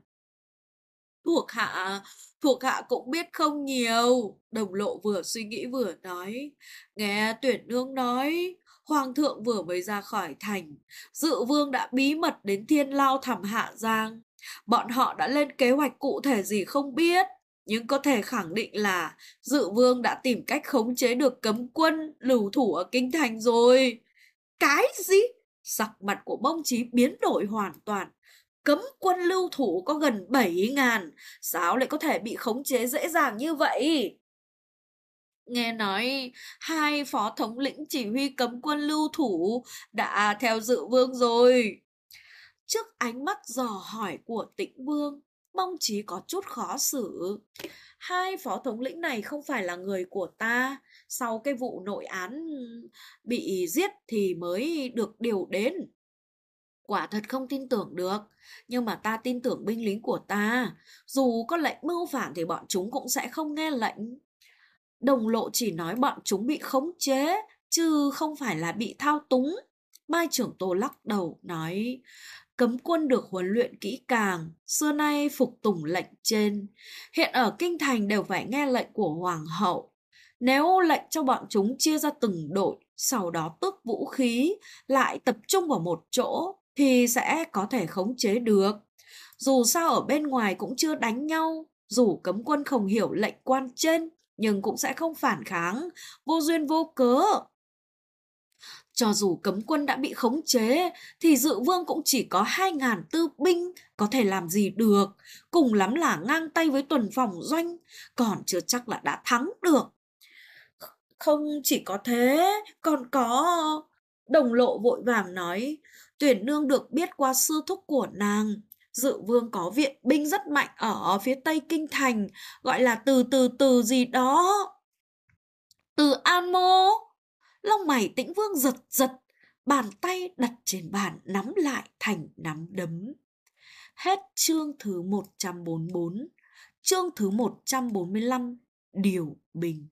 S1: Thuộc hạ cũng biết không nhiều. Đồng Lộ vừa suy nghĩ vừa nói. Nghe Tuyển Nương nói, Hoàng thượng vừa mới ra khỏi thành, Dự Vương đã bí mật đến Thiên Lao thăm Hạ Giang. Bọn họ đã lên kế hoạch cụ thể gì không biết, nhưng có thể khẳng định là Dự Vương đã tìm cách khống chế được cấm quân lưu thủ ở kinh thành rồi. Cái gì? Sắc mặt của Mông Chí biến đổi hoàn toàn. Cấm quân lưu thủ có gần 7.000, sao lại có thể bị khống chế dễ dàng như vậy? Nghe nói hai phó thống lĩnh chỉ huy cấm quân lưu thủ đã theo Dự Vương rồi. Trước ánh mắt dò hỏi của Tĩnh Vương, Mông Chí có chút khó xử. Hai phó thống lĩnh này không phải là người của ta, sau cái vụ nội án bị giết thì mới được điều đến. Quả thật không tin tưởng được, nhưng mà ta tin tưởng binh lính của ta. Dù có lệnh mưu phản thì bọn chúng cũng sẽ không nghe lệnh. Đồng Lộ chỉ nói bọn chúng bị khống chế, chứ không phải là bị thao túng. Mai Trưởng Tô lắc đầu nói, cấm quân được huấn luyện kỹ càng, xưa nay phục tùng lệnh trên. Hiện ở kinh thành đều phải nghe lệnh của Hoàng hậu. Nếu lệnh cho bọn chúng chia ra từng đội, sau đó tước vũ khí, lại tập trung vào một chỗ, thì sẽ có thể khống chế được. Dù sao ở bên ngoài cũng chưa đánh nhau, dù cấm quân không hiểu lệnh quan trên, nhưng cũng sẽ không phản kháng, vô duyên vô cớ. Cho dù cấm quân đã bị khống chế, thì Dự Vương cũng chỉ có 2.000 tư binh, có thể làm gì được, cùng lắm là ngang tay với tuần phòng doanh, còn chưa chắc là đã thắng được. Không chỉ có thế, còn có... Đồng Lộ vội vàng nói, Tuyển Nương được biết qua sư thúc của nàng, Dự Vương có viện binh rất mạnh ở phía tây kinh thành, gọi là từ gì đó. Từ An Mô. Lông mày Tĩnh Vương giật giật, bàn tay đặt trên bàn nắm lại thành nắm đấm. Hết chương thứ 144, chương thứ 145, điều bình.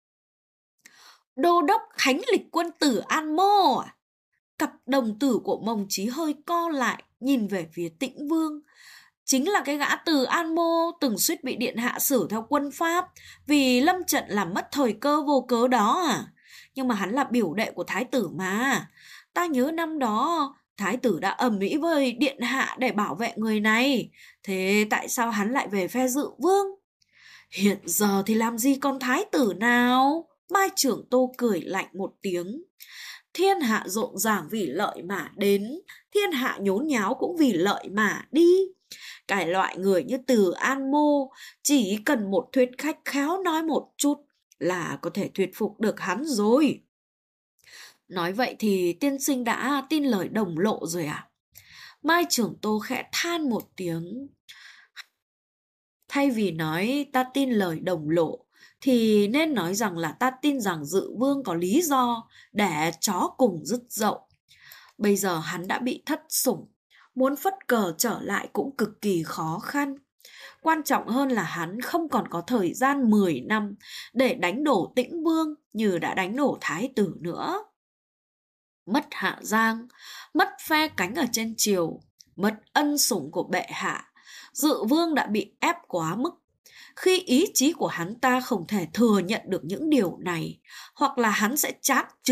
S1: Đô đốc Khánh Lịch quân Tử An Mô à? Cặp đồng tử của Mông Chí hơi co lại, nhìn về phía Tĩnh Vương. Chính là cái gã Từ An Mô từng suýt bị điện hạ xử theo quân Pháp vì lâm trận làm mất thời cơ vô cớ đó à? Nhưng mà hắn là biểu đệ của thái tử mà. Ta nhớ năm đó thái tử đã ầm ĩ với điện hạ để bảo vệ người này. Thế tại sao hắn lại về phe Dự Vương? Hiện giờ thì làm gì còn thái tử nào? Mai Trưởng Tô cười lạnh một tiếng. Thiên hạ rộn ràng vì lợi mà đến, thiên hạ nhốn nháo cũng vì lợi mà đi. Cái loại người như Từ An Mô chỉ cần một thuyết khách khéo nói một chút là có thể thuyết phục được hắn rồi. Nói vậy thì tiên sinh đã tin lời Đồng Lộ rồi à? Mai Trưởng Tô khẽ than một tiếng. Thay vì nói ta tin lời Đồng Lộ, thì nên nói rằng là ta tin rằng Dự Vương có lý do để chó cùng rứt dậu. Bây giờ hắn đã bị thất sủng, muốn phất cờ trở lại cũng cực kỳ khó khăn. Quan trọng hơn là hắn không còn có thời gian 10 năm để đánh đổ Tĩnh Vương như đã đánh đổ Thái tử nữa. Mất Hạ Giang, mất phe cánh ở trên triều, mất ân sủng của bệ hạ, Dự Vương đã bị ép quá mức. Khi ý chí của hắn ta không thể thừa nhận được những điều này, hoặc là hắn sẽ chán chường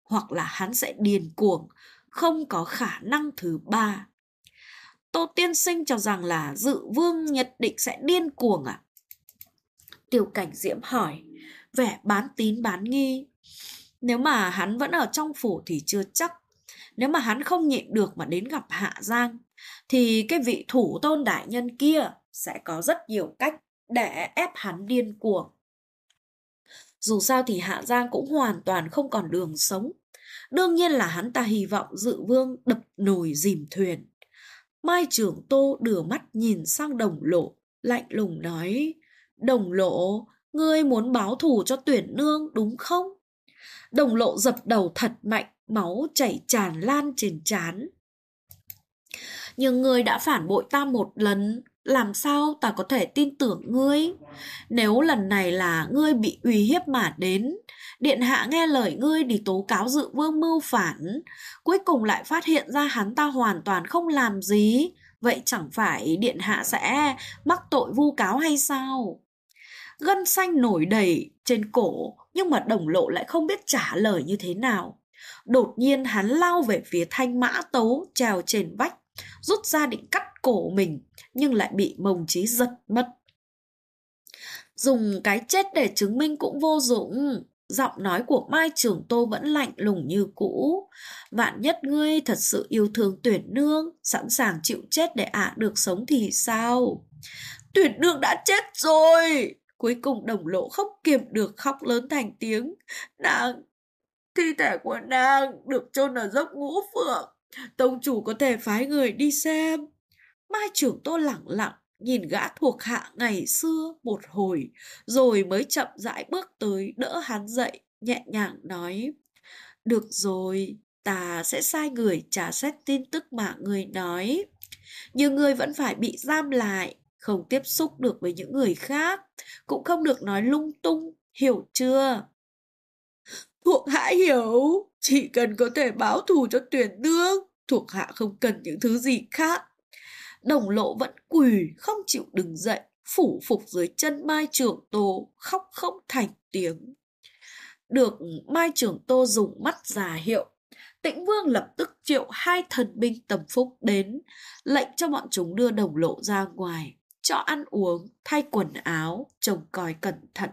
S1: hoặc là hắn sẽ điên cuồng, không có khả năng thứ ba. Tô tiên sinh cho rằng là Dự Vương nhất định sẽ điên cuồng à? Tiêu Cảnh Diễm hỏi, vẻ bán tín bán nghi. Nếu mà hắn vẫn ở trong phủ thì chưa chắc. Nếu mà hắn không nhịn được mà đến gặp Hạ Giang, thì cái vị thủ tôn đại nhân kia sẽ có rất nhiều cách để ép hắn điên cuồng. Dù sao thì Hạ Giang cũng hoàn toàn không còn đường sống. Đương nhiên là hắn ta hy vọng Dự Vương đập nồi dìm thuyền. Mai Trưởng Tô đưa mắt nhìn sang Đồng Lộ, lạnh lùng nói, Đồng Lộ, ngươi muốn báo thù cho Tuyển Nương đúng không? Đồng Lộ dập đầu thật mạnh, máu chảy tràn lan trên trán. Nhưng ngươi đã phản bội ta một lần, làm sao ta có thể tin tưởng ngươi? Nếu lần này là ngươi bị uy hiếp mà đến, điện hạ nghe lời ngươi đi tố cáo Dự Vương mưu phản, cuối cùng lại phát hiện ra hắn ta hoàn toàn không làm gì, vậy chẳng phải điện hạ sẽ mắc tội vu cáo hay sao? Gân xanh nổi đầy trên cổ, nhưng mà Đồng Lộ lại không biết trả lời như thế nào. Đột nhiên hắn lao về phía Thanh Mã Tấu treo trên vách, rút ra định cắt cổ mình, nhưng lại bị Mông Chí giật mất. Dùng cái chết để chứng minh cũng vô dụng. Giọng nói của Mai Trưởng Tô vẫn lạnh lùng như cũ. Vạn nhất ngươi thật sự yêu thương Tuyển Nương, sẵn sàng chịu chết để ả được sống thì sao? Tuyển Nương đã chết rồi. Cuối cùng Đồng Lộ không kiềm được khóc lớn thành tiếng. Thi thể của nàng được chôn ở dốc Ngũ Phượng. Tông chủ có thể phái người đi xem. Mai Trưởng Tô lẳng lặng nhìn gã thuộc hạ ngày xưa một hồi, rồi mới chậm rãi bước tới đỡ hắn dậy, nhẹ nhàng nói, được rồi, ta sẽ sai người trả xét tin tức mà người nói. Nhưng người vẫn phải bị giam lại, không tiếp xúc được với những người khác, cũng không được nói lung tung, hiểu chưa? Thuộc hạ hiểu, chỉ cần có thể báo thù cho Tuyển Nương, thuộc hạ không cần những thứ gì khác. Đồng Lộ vẫn quỳ không chịu đứng dậy, phủ phục dưới chân Mai Trưởng Tô, khóc không thành tiếng. Được Mai Trưởng Tô dùng mắt ra hiệu, Tĩnh Vương lập tức triệu 2 thần binh tầm phúc đến, lệnh cho bọn chúng đưa Đồng Lộ ra ngoài, cho ăn uống, thay quần áo, trông coi cẩn thận.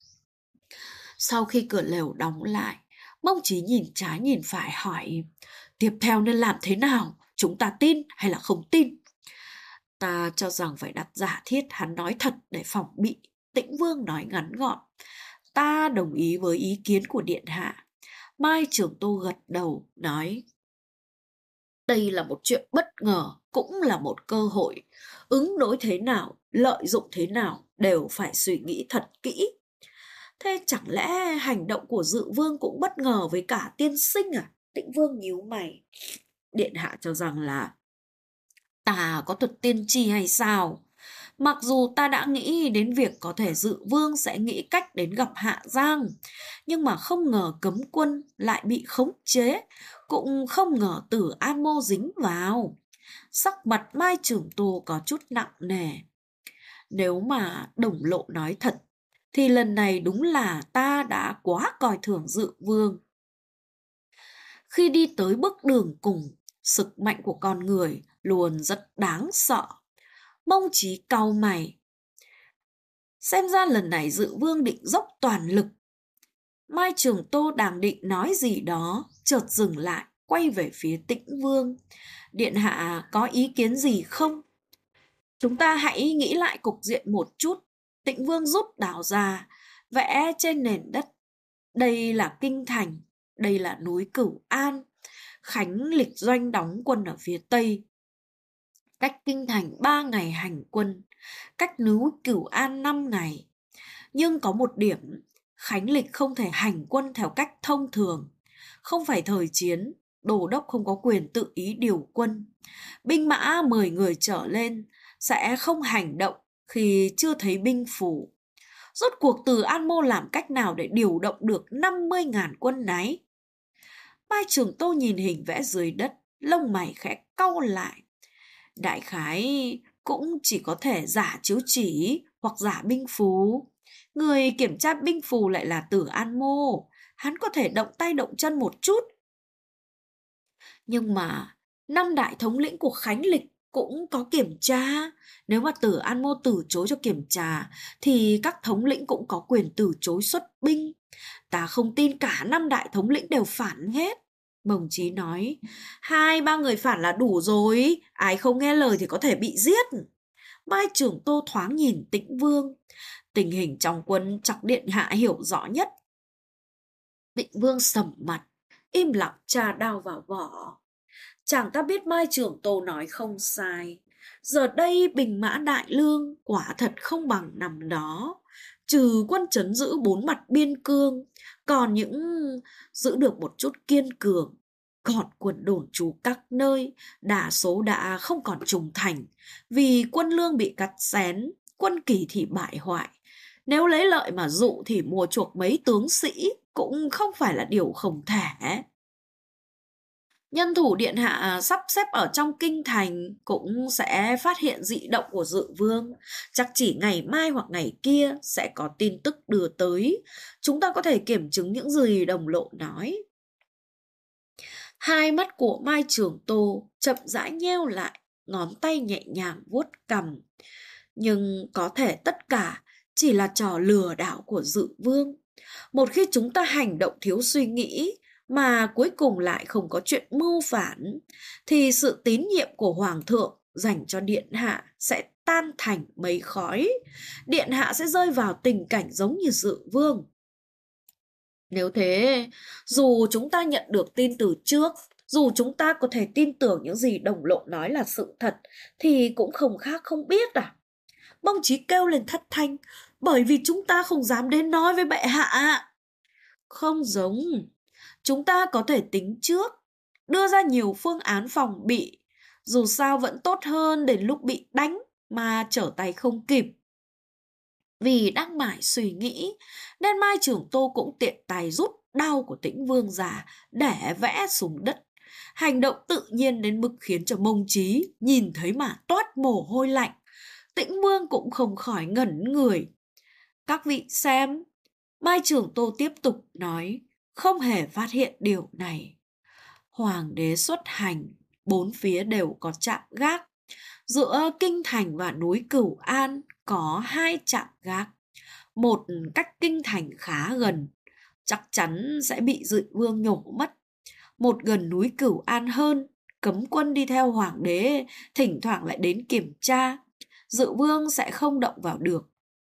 S1: Sau khi cửa lều đóng lại, Mông Chí nhìn trái nhìn phải hỏi, tiếp theo nên làm thế nào? Chúng ta tin hay là không tin? Ta cho rằng phải đặt giả thiết hắn nói thật để phòng bị. Tĩnh Vương nói ngắn gọn. Ta đồng ý với ý kiến của điện hạ. Mai Trưởng Tô gật đầu, nói, đây là một chuyện bất ngờ, cũng là một cơ hội. Ứng đối thế nào, lợi dụng thế nào, đều phải suy nghĩ thật kỹ. Thế chẳng lẽ hành động của Dự Vương cũng bất ngờ với cả tiên sinh à? Tĩnh Vương nhíu mày. Điện hạ cho rằng là ta có thuật tiên tri hay sao? Mặc dù ta đã nghĩ đến việc có thể Dự Vương sẽ nghĩ cách đến gặp Hạ Giang, nhưng mà không ngờ cấm quân lại bị khống chế, cũng không ngờ Tử An Mô dính vào. Sắc mặt Mai Trưởng Tô có chút nặng nề. Nếu mà Đồng Lộ nói thật, thì lần này đúng là ta đã quá coi thường Dự Vương. Khi đi tới bước đường cùng, sức mạnh của con người luôn rất đáng sợ. Mông Chí cau mày. Xem ra lần này Dự Vương định dốc toàn lực. Mai Trường Tô đang định nói gì đó, chợt dừng lại, quay về phía Tĩnh Vương. Điện hạ có ý kiến gì không? Chúng ta hãy nghĩ lại cục diện một chút. Tĩnh Vương rút đảo ra, vẽ trên nền đất. Đây là kinh thành, đây là núi Cửu An. Khánh Lịch Doanh đóng quân ở phía tây. Cách kinh thành 3 ngày hành quân, cách núi Cửu An 5 ngày. Nhưng có một điểm, Khánh Lịch không thể hành quân theo cách thông thường. Không phải thời chiến, đô đốc không có quyền tự ý điều quân. Binh mã 10 người trở lên sẽ không hành động khi chưa thấy binh phủ. Rốt cuộc Từ An Mô làm cách nào để điều động được 50.000 quân nấy? Mai Trường Tô nhìn hình vẽ dưới đất, lông mày khẽ cau lại. Đại khái cũng chỉ có thể giả chiếu chỉ hoặc giả binh phù. Người kiểm tra binh phù lại là Tử An Mô. hắn có thể động tay động chân một chút. Nhưng mà 5 đại thống lĩnh của Khánh Lịch cũng có kiểm tra. Nếu mà Tử An Mô từ chối cho kiểm tra thì các thống lĩnh cũng có quyền từ chối xuất binh. Ta không tin cả 5 đại thống lĩnh đều phản hết. Bồng Chí nói, 2-3 người phản là đủ rồi, ai không nghe lời thì có thể bị giết. Mai Trưởng Tô thoáng nhìn Tĩnh Vương. Tình hình trong quân chắc điện hạ hiểu rõ nhất. Tĩnh Vương sầm mặt, im lặng chà đao vào vỏ. Chàng ta biết Mai Trưởng Tô nói không sai. Giờ đây Bình Mã Đại Lương quả thật không bằng năm đó. Trừ quân trấn giữ 4 mặt biên cương, còn những giữ được một chút kiên cường. Còn quân đồn trú các nơi, đa số đã không còn trùng thành. Vì quân lương bị cắt xén, quân kỳ thì bại hoại. Nếu lấy lợi mà dụ thì mua chuộc mấy tướng sĩ cũng không phải là điều không thể. Nhân thủ điện hạ sắp xếp ở trong kinh thành cũng sẽ phát hiện dị động của Dự Vương. Chắc chỉ ngày mai hoặc ngày kia sẽ có tin tức đưa tới. Chúng ta có thể kiểm chứng những gì đồng lộ nói. Hai mắt của Mai Trường Tô chậm rãi nheo lại, ngón tay nhẹ nhàng vuốt cằm. Nhưng có thể tất cả chỉ là trò lừa đảo của Dự Vương. Một khi chúng ta hành động thiếu suy nghĩ mà cuối cùng lại không có chuyện mưu phản, thì sự tín nhiệm của Hoàng thượng dành cho Điện hạ sẽ tan thành mây khói. Điện hạ sẽ rơi vào tình cảnh giống như Dự Vương. Nếu thế, dù chúng ta nhận được tin từ trước, dù chúng ta có thể tin tưởng những gì đồng lộ nói là sự thật, thì cũng không khác không biết à? Bông Chí kêu lên thất thanh, bởi vì chúng ta không dám đến nói với bệ hạ. Không giống, chúng ta có thể tính trước, đưa ra nhiều phương án phòng bị, dù sao vẫn tốt hơn đến lúc bị đánh mà trở tay không kịp. Vì đang mải suy nghĩ, nên Mai Trưởng Tô cũng tiện tay rút đao của Tĩnh Vương ra để vẽ xuống đất. Hành động tự nhiên đến mức khiến cho Mông Chí nhìn thấy mà toát mồ hôi lạnh. Tĩnh Vương cũng không khỏi ngẩn người. Các vị xem, Mai Trưởng Tô tiếp tục nói, không hề phát hiện điều này. Hoàng đế xuất hành, 4 phía đều có trạm gác. Giữa kinh thành và núi Cửu An có 2 trạm gác. Một cách kinh thành khá gần, chắc chắn sẽ bị Dự Vương nhổ mất. Một gần núi Cửu An hơn, cấm quân đi theo hoàng đế, thỉnh thoảng lại đến kiểm tra. Dự Vương sẽ không động vào được.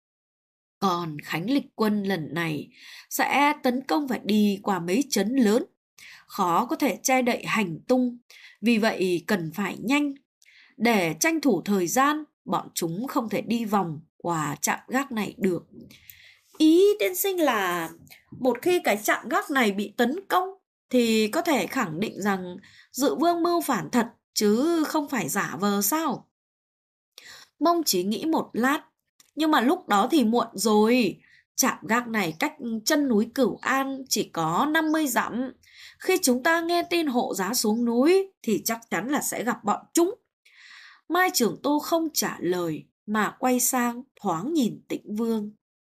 S1: Còn Khánh Lịch quân lần này sẽ tấn công phải đi qua mấy trấn lớn, khó có thể che đậy hành tung, vì vậy cần phải nhanh. Để tranh thủ thời gian, bọn chúng không thể đi vòng qua trạm gác này được. Ý tiên sinh là một khi cái trạm gác này bị tấn công thì có thể khẳng định rằng Dự Vương mưu phản thật chứ không phải giả vờ sao? Mông Chí nghĩ một lát, nhưng mà lúc đó thì muộn rồi. Trạm gác này cách chân núi Cửu An chỉ có 50 dặm. Khi chúng ta nghe tin hộ giá xuống núi thì chắc chắn là sẽ gặp bọn chúng. Mai Trưởng Tô không trả lời mà quay sang thoáng nhìn Tĩnh Vương.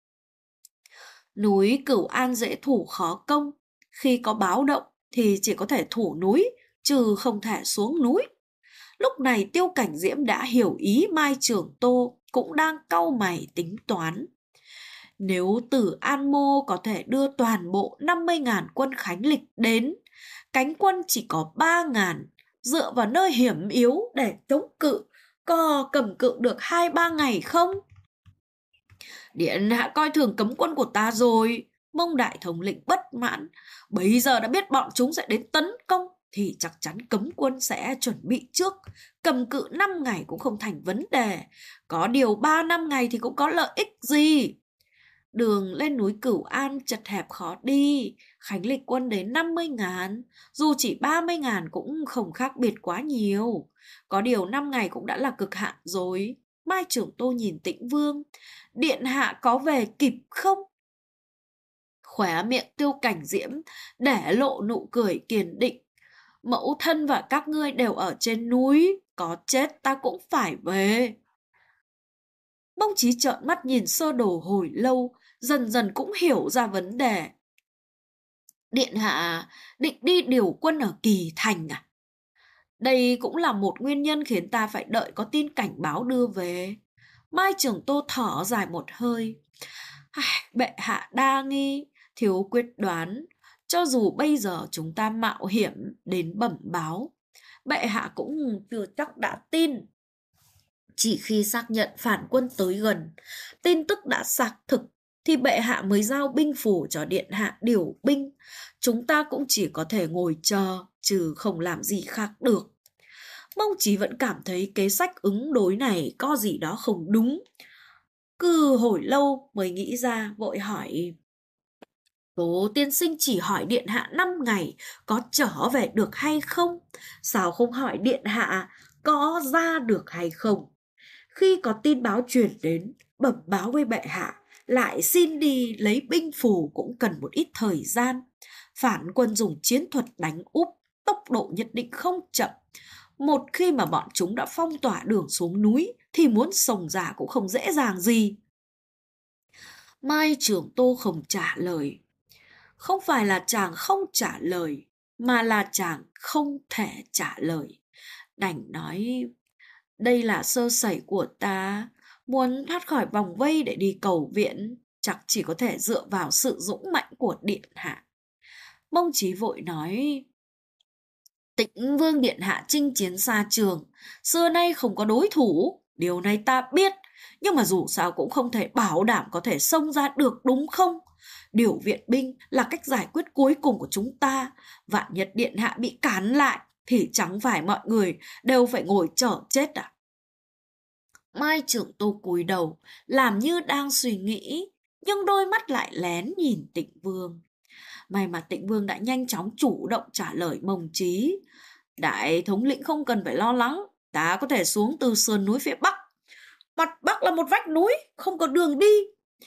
S1: Núi Cửu An dễ thủ khó công. Khi có báo động thì chỉ có thể thủ núi, chứ không thể xuống núi. Lúc này Tiêu Cảnh Diễm đã hiểu ý Mai Trưởng Tô, cũng đang cau mày tính toán. Nếu Tử An Mô có thể đưa toàn bộ 50.000 quân Khánh Lịch đến, cánh quân chỉ có 3.000, dựa vào nơi hiểm yếu để chống cự, có cầm cự được 2-3 ngày không? Điện hạ coi thường cấm quân của ta rồi. Mông đại thống lĩnh bất mãn. Bây giờ đã biết bọn chúng sẽ đến tấn công thì chắc chắn cấm quân sẽ chuẩn bị trước. Cầm cự 5 ngày cũng không thành vấn đề. Có điều 3-5 ngày thì cũng có lợi ích gì. Đường lên núi Cửu An chật hẹp khó đi. Khánh Lịch quân đến 50.000. Dù chỉ 30.000 cũng không khác biệt quá nhiều. Có điều 5 ngày cũng đã là cực hạn rồi. Mai Trưởng Tô nhìn Tĩnh Vương. Điện hạ có về kịp không? Khóe miệng Tiêu Cảnh Diễm để lộ nụ cười kiên định. Mẫu thân và các ngươi đều ở trên núi, có chết ta cũng phải về. Bông Chí trợn mắt nhìn Sơ Đồ hồi lâu, dần dần cũng hiểu ra vấn đề. Điện hạ định đi điều quân ở Kỳ Thành à? Đây cũng là một nguyên nhân khiến ta phải đợi có tin cảnh báo đưa về. Mai Trưởng Tô thở dài một hơi. Bệ hạ đa nghi, thiếu quyết đoán. Cho dù bây giờ chúng ta mạo hiểm đến bẩm báo, bệ hạ cũng chưa chắc đã tin. Chỉ khi xác nhận phản quân tới gần, tin tức đã xác thực, thì bệ hạ mới giao binh phủ cho điện hạ điều binh. Chúng ta cũng chỉ có thể ngồi chờ, chứ không làm gì khác được. Mông Chí vẫn cảm thấy kế sách ứng đối này có gì đó không đúng. Cứ hồi lâu mới nghĩ ra, vội hỏi: Tố tiên sinh chỉ hỏi điện hạ 5 ngày có trở về được hay không? Sao không hỏi điện hạ có ra được hay không? Khi có tin báo truyền đến, bẩm báo với bệ hạ, lại xin đi lấy binh phù cũng cần một ít thời gian. Phản quân dùng chiến thuật đánh úp, tốc độ nhất định không chậm. Một khi mà bọn chúng đã phong tỏa đường xuống núi, thì muốn xông ra cũng không dễ dàng gì. Mai Trưởng Tô không trả lời. Không phải là chàng không trả lời, mà là chàng không thể trả lời. Đành nói: Đây là sơ sẩy của ta, muốn thoát khỏi vòng vây để đi cầu viện, chắc chỉ có thể dựa vào sự dũng mạnh của điện hạ. Mông Chí vội nói: Tĩnh Vương điện hạ chinh chiến xa trường, xưa nay không có đối thủ, điều này ta biết, nhưng mà dù sao cũng không thể bảo đảm có thể xông ra được, đúng không? Điều viện binh là cách giải quyết cuối cùng của chúng ta. Vạn nhất điện hạ bị cản lại thì chẳng phải mọi người đều phải ngồi chờ chết à? Mai Trưởng Tô cúi đầu, làm như đang suy nghĩ, nhưng đôi mắt lại lén nhìn Tịnh Vương. May mà Tịnh Vương đã nhanh chóng chủ động trả lời Mông Chí: Đại thống lĩnh không cần phải lo lắng, ta có thể xuống từ sườn núi phía Bắc. Mặt Bắc là một vách núi, không có đường đi.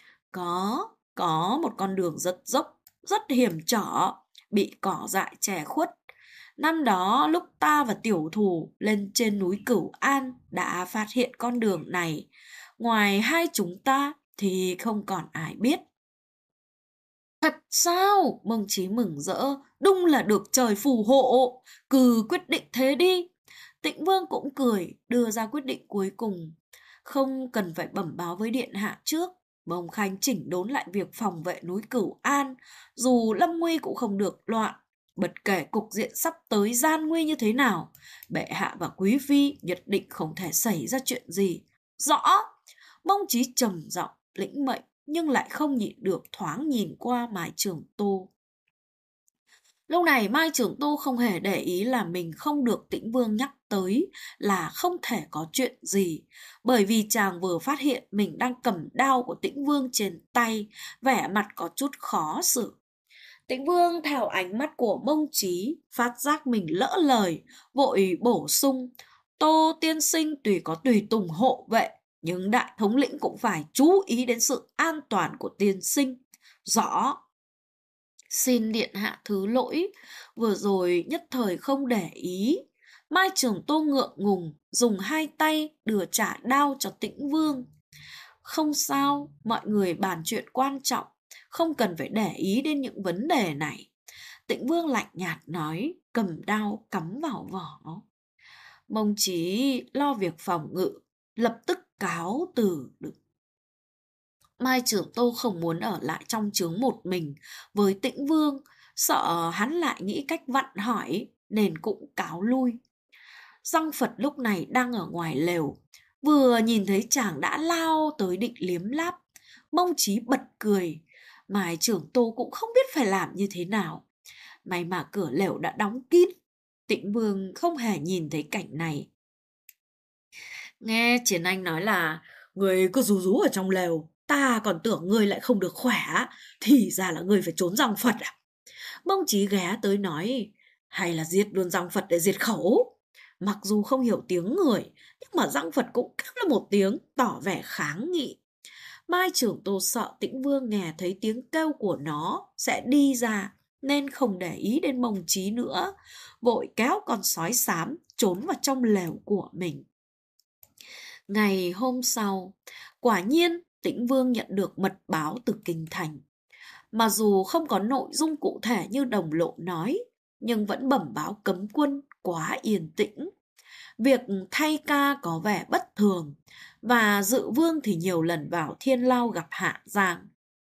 S1: Có một con đường rất dốc, rất hiểm trở, bị cỏ dại che khuất. Năm đó lúc ta và tiểu thủ lên trên núi Cửu An đã phát hiện con đường này. Ngoài hai chúng ta thì không còn ai biết. Thật sao? Mông Chí mừng rỡ, đúng là được trời phù hộ, cứ quyết định thế đi. Tịnh Vương cũng cười, đưa ra quyết định cuối cùng. Không cần phải bẩm báo với điện hạ trước. Mông Khanh chỉnh đốn lại việc phòng vệ núi Cửu An, dù lâm nguy cũng không được loạn. Bất kể cục diện sắp tới gian nguy như thế nào, bệ hạ và quý phi nhất định không thể xảy ra chuyện gì. Rõ. Mông Chí trầm giọng lĩnh mệnh, nhưng lại không nhịn được thoáng nhìn qua Mai Trưởng Tô. Lúc này Mai Trưởng Tô không hề để ý là mình không được Tĩnh Vương nhắc tới là không thể có chuyện gì, bởi vì chàng vừa phát hiện mình đang cầm đao của Tĩnh Vương trên tay, vẻ mặt có chút khó xử. Tĩnh Vương theo ánh mắt của Mông Chí phát giác mình lỡ lời, vội bổ sung: Tô tiên sinh tùy có tùy tùng hộ vệ, nhưng đại thống lĩnh cũng phải chú ý đến sự an toàn của tiên sinh. Rõ. Xin điện hạ thứ lỗi, vừa rồi nhất thời không để ý. Mai Trưởng Tô ngượng ngùng, dùng hai tay đưa trả đao cho Tĩnh Vương. Không sao, mọi người bàn chuyện quan trọng, không cần phải để ý đến những vấn đề này. Tĩnh Vương lạnh nhạt nói, cầm đao cắm vào vỏ. Mông Chí lo việc phòng ngự, lập tức cáo từ được. Mai Trưởng Tô không muốn ở lại trong trướng một mình với Tĩnh Vương, sợ hắn lại nghĩ cách vặn hỏi, nên cũng cáo lui. Giang Phật lúc này đang ở ngoài lều, vừa nhìn thấy chàng đã lao tới định liếm láp. Mông Chí bật cười, Mai Trưởng Tô cũng không biết phải làm như thế nào. May mà cửa lều đã đóng kín, Tĩnh Vương không hề nhìn thấy cảnh này. Nghe Chiến Anh nói là người cứ rú rú ở trong lều, ta còn tưởng người lại không được khỏe, thì ra là người phải trốn Giang Phật à? Mông Chí ghé tới nói, hay là giết luôn Giang Phật để diệt khẩu? Mặc dù không hiểu tiếng người, nhưng mà Giang Phật cũng kêu là một tiếng, tỏ vẻ kháng nghị. Mai Trưởng Tô sợ Tĩnh Vương nghe thấy tiếng kêu của nó sẽ đi ra, nên không để ý đến Mông Chí nữa, vội kéo con sói xám trốn vào trong lều của mình. Ngày hôm sau, quả nhiên Tĩnh Vương nhận được mật báo từ kinh thành. Mà dù không có nội dung cụ thể như đồng lộ nói, nhưng vẫn bẩm báo cấm quân quá yên tĩnh. Việc thay ca có vẻ bất thường, và Dự Vương thì nhiều lần vào Thiên Lao gặp Hạ Giang.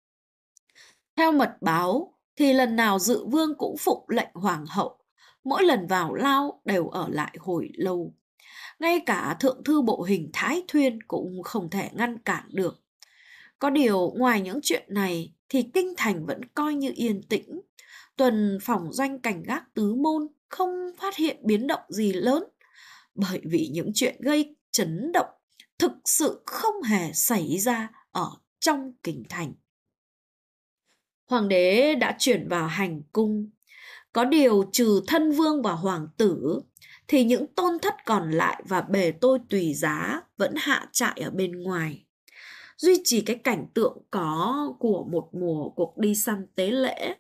S1: Theo mật báo thì lần nào Dự Vương cũng phụng lệnh hoàng hậu, mỗi lần vào lao đều ở lại hồi lâu. Ngay cả thượng thư bộ hình Thái Thuyên cũng không thể ngăn cản được. Có điều ngoài những chuyện này thì kinh thành vẫn coi như yên tĩnh. Tuần phòng doanh cảnh gác tứ môn không phát hiện biến động gì lớn, bởi vì những chuyện gây chấn động thực sự không hề xảy ra ở trong kinh thành. Hoàng đế đã chuyển vào hành cung. Có điều trừ thân vương và hoàng tử thì những tôn thất còn lại và bề tôi tùy giá vẫn hạ trại ở bên ngoài, duy trì cái cảnh tượng có của một mùa cuộc đi săn tế lễ.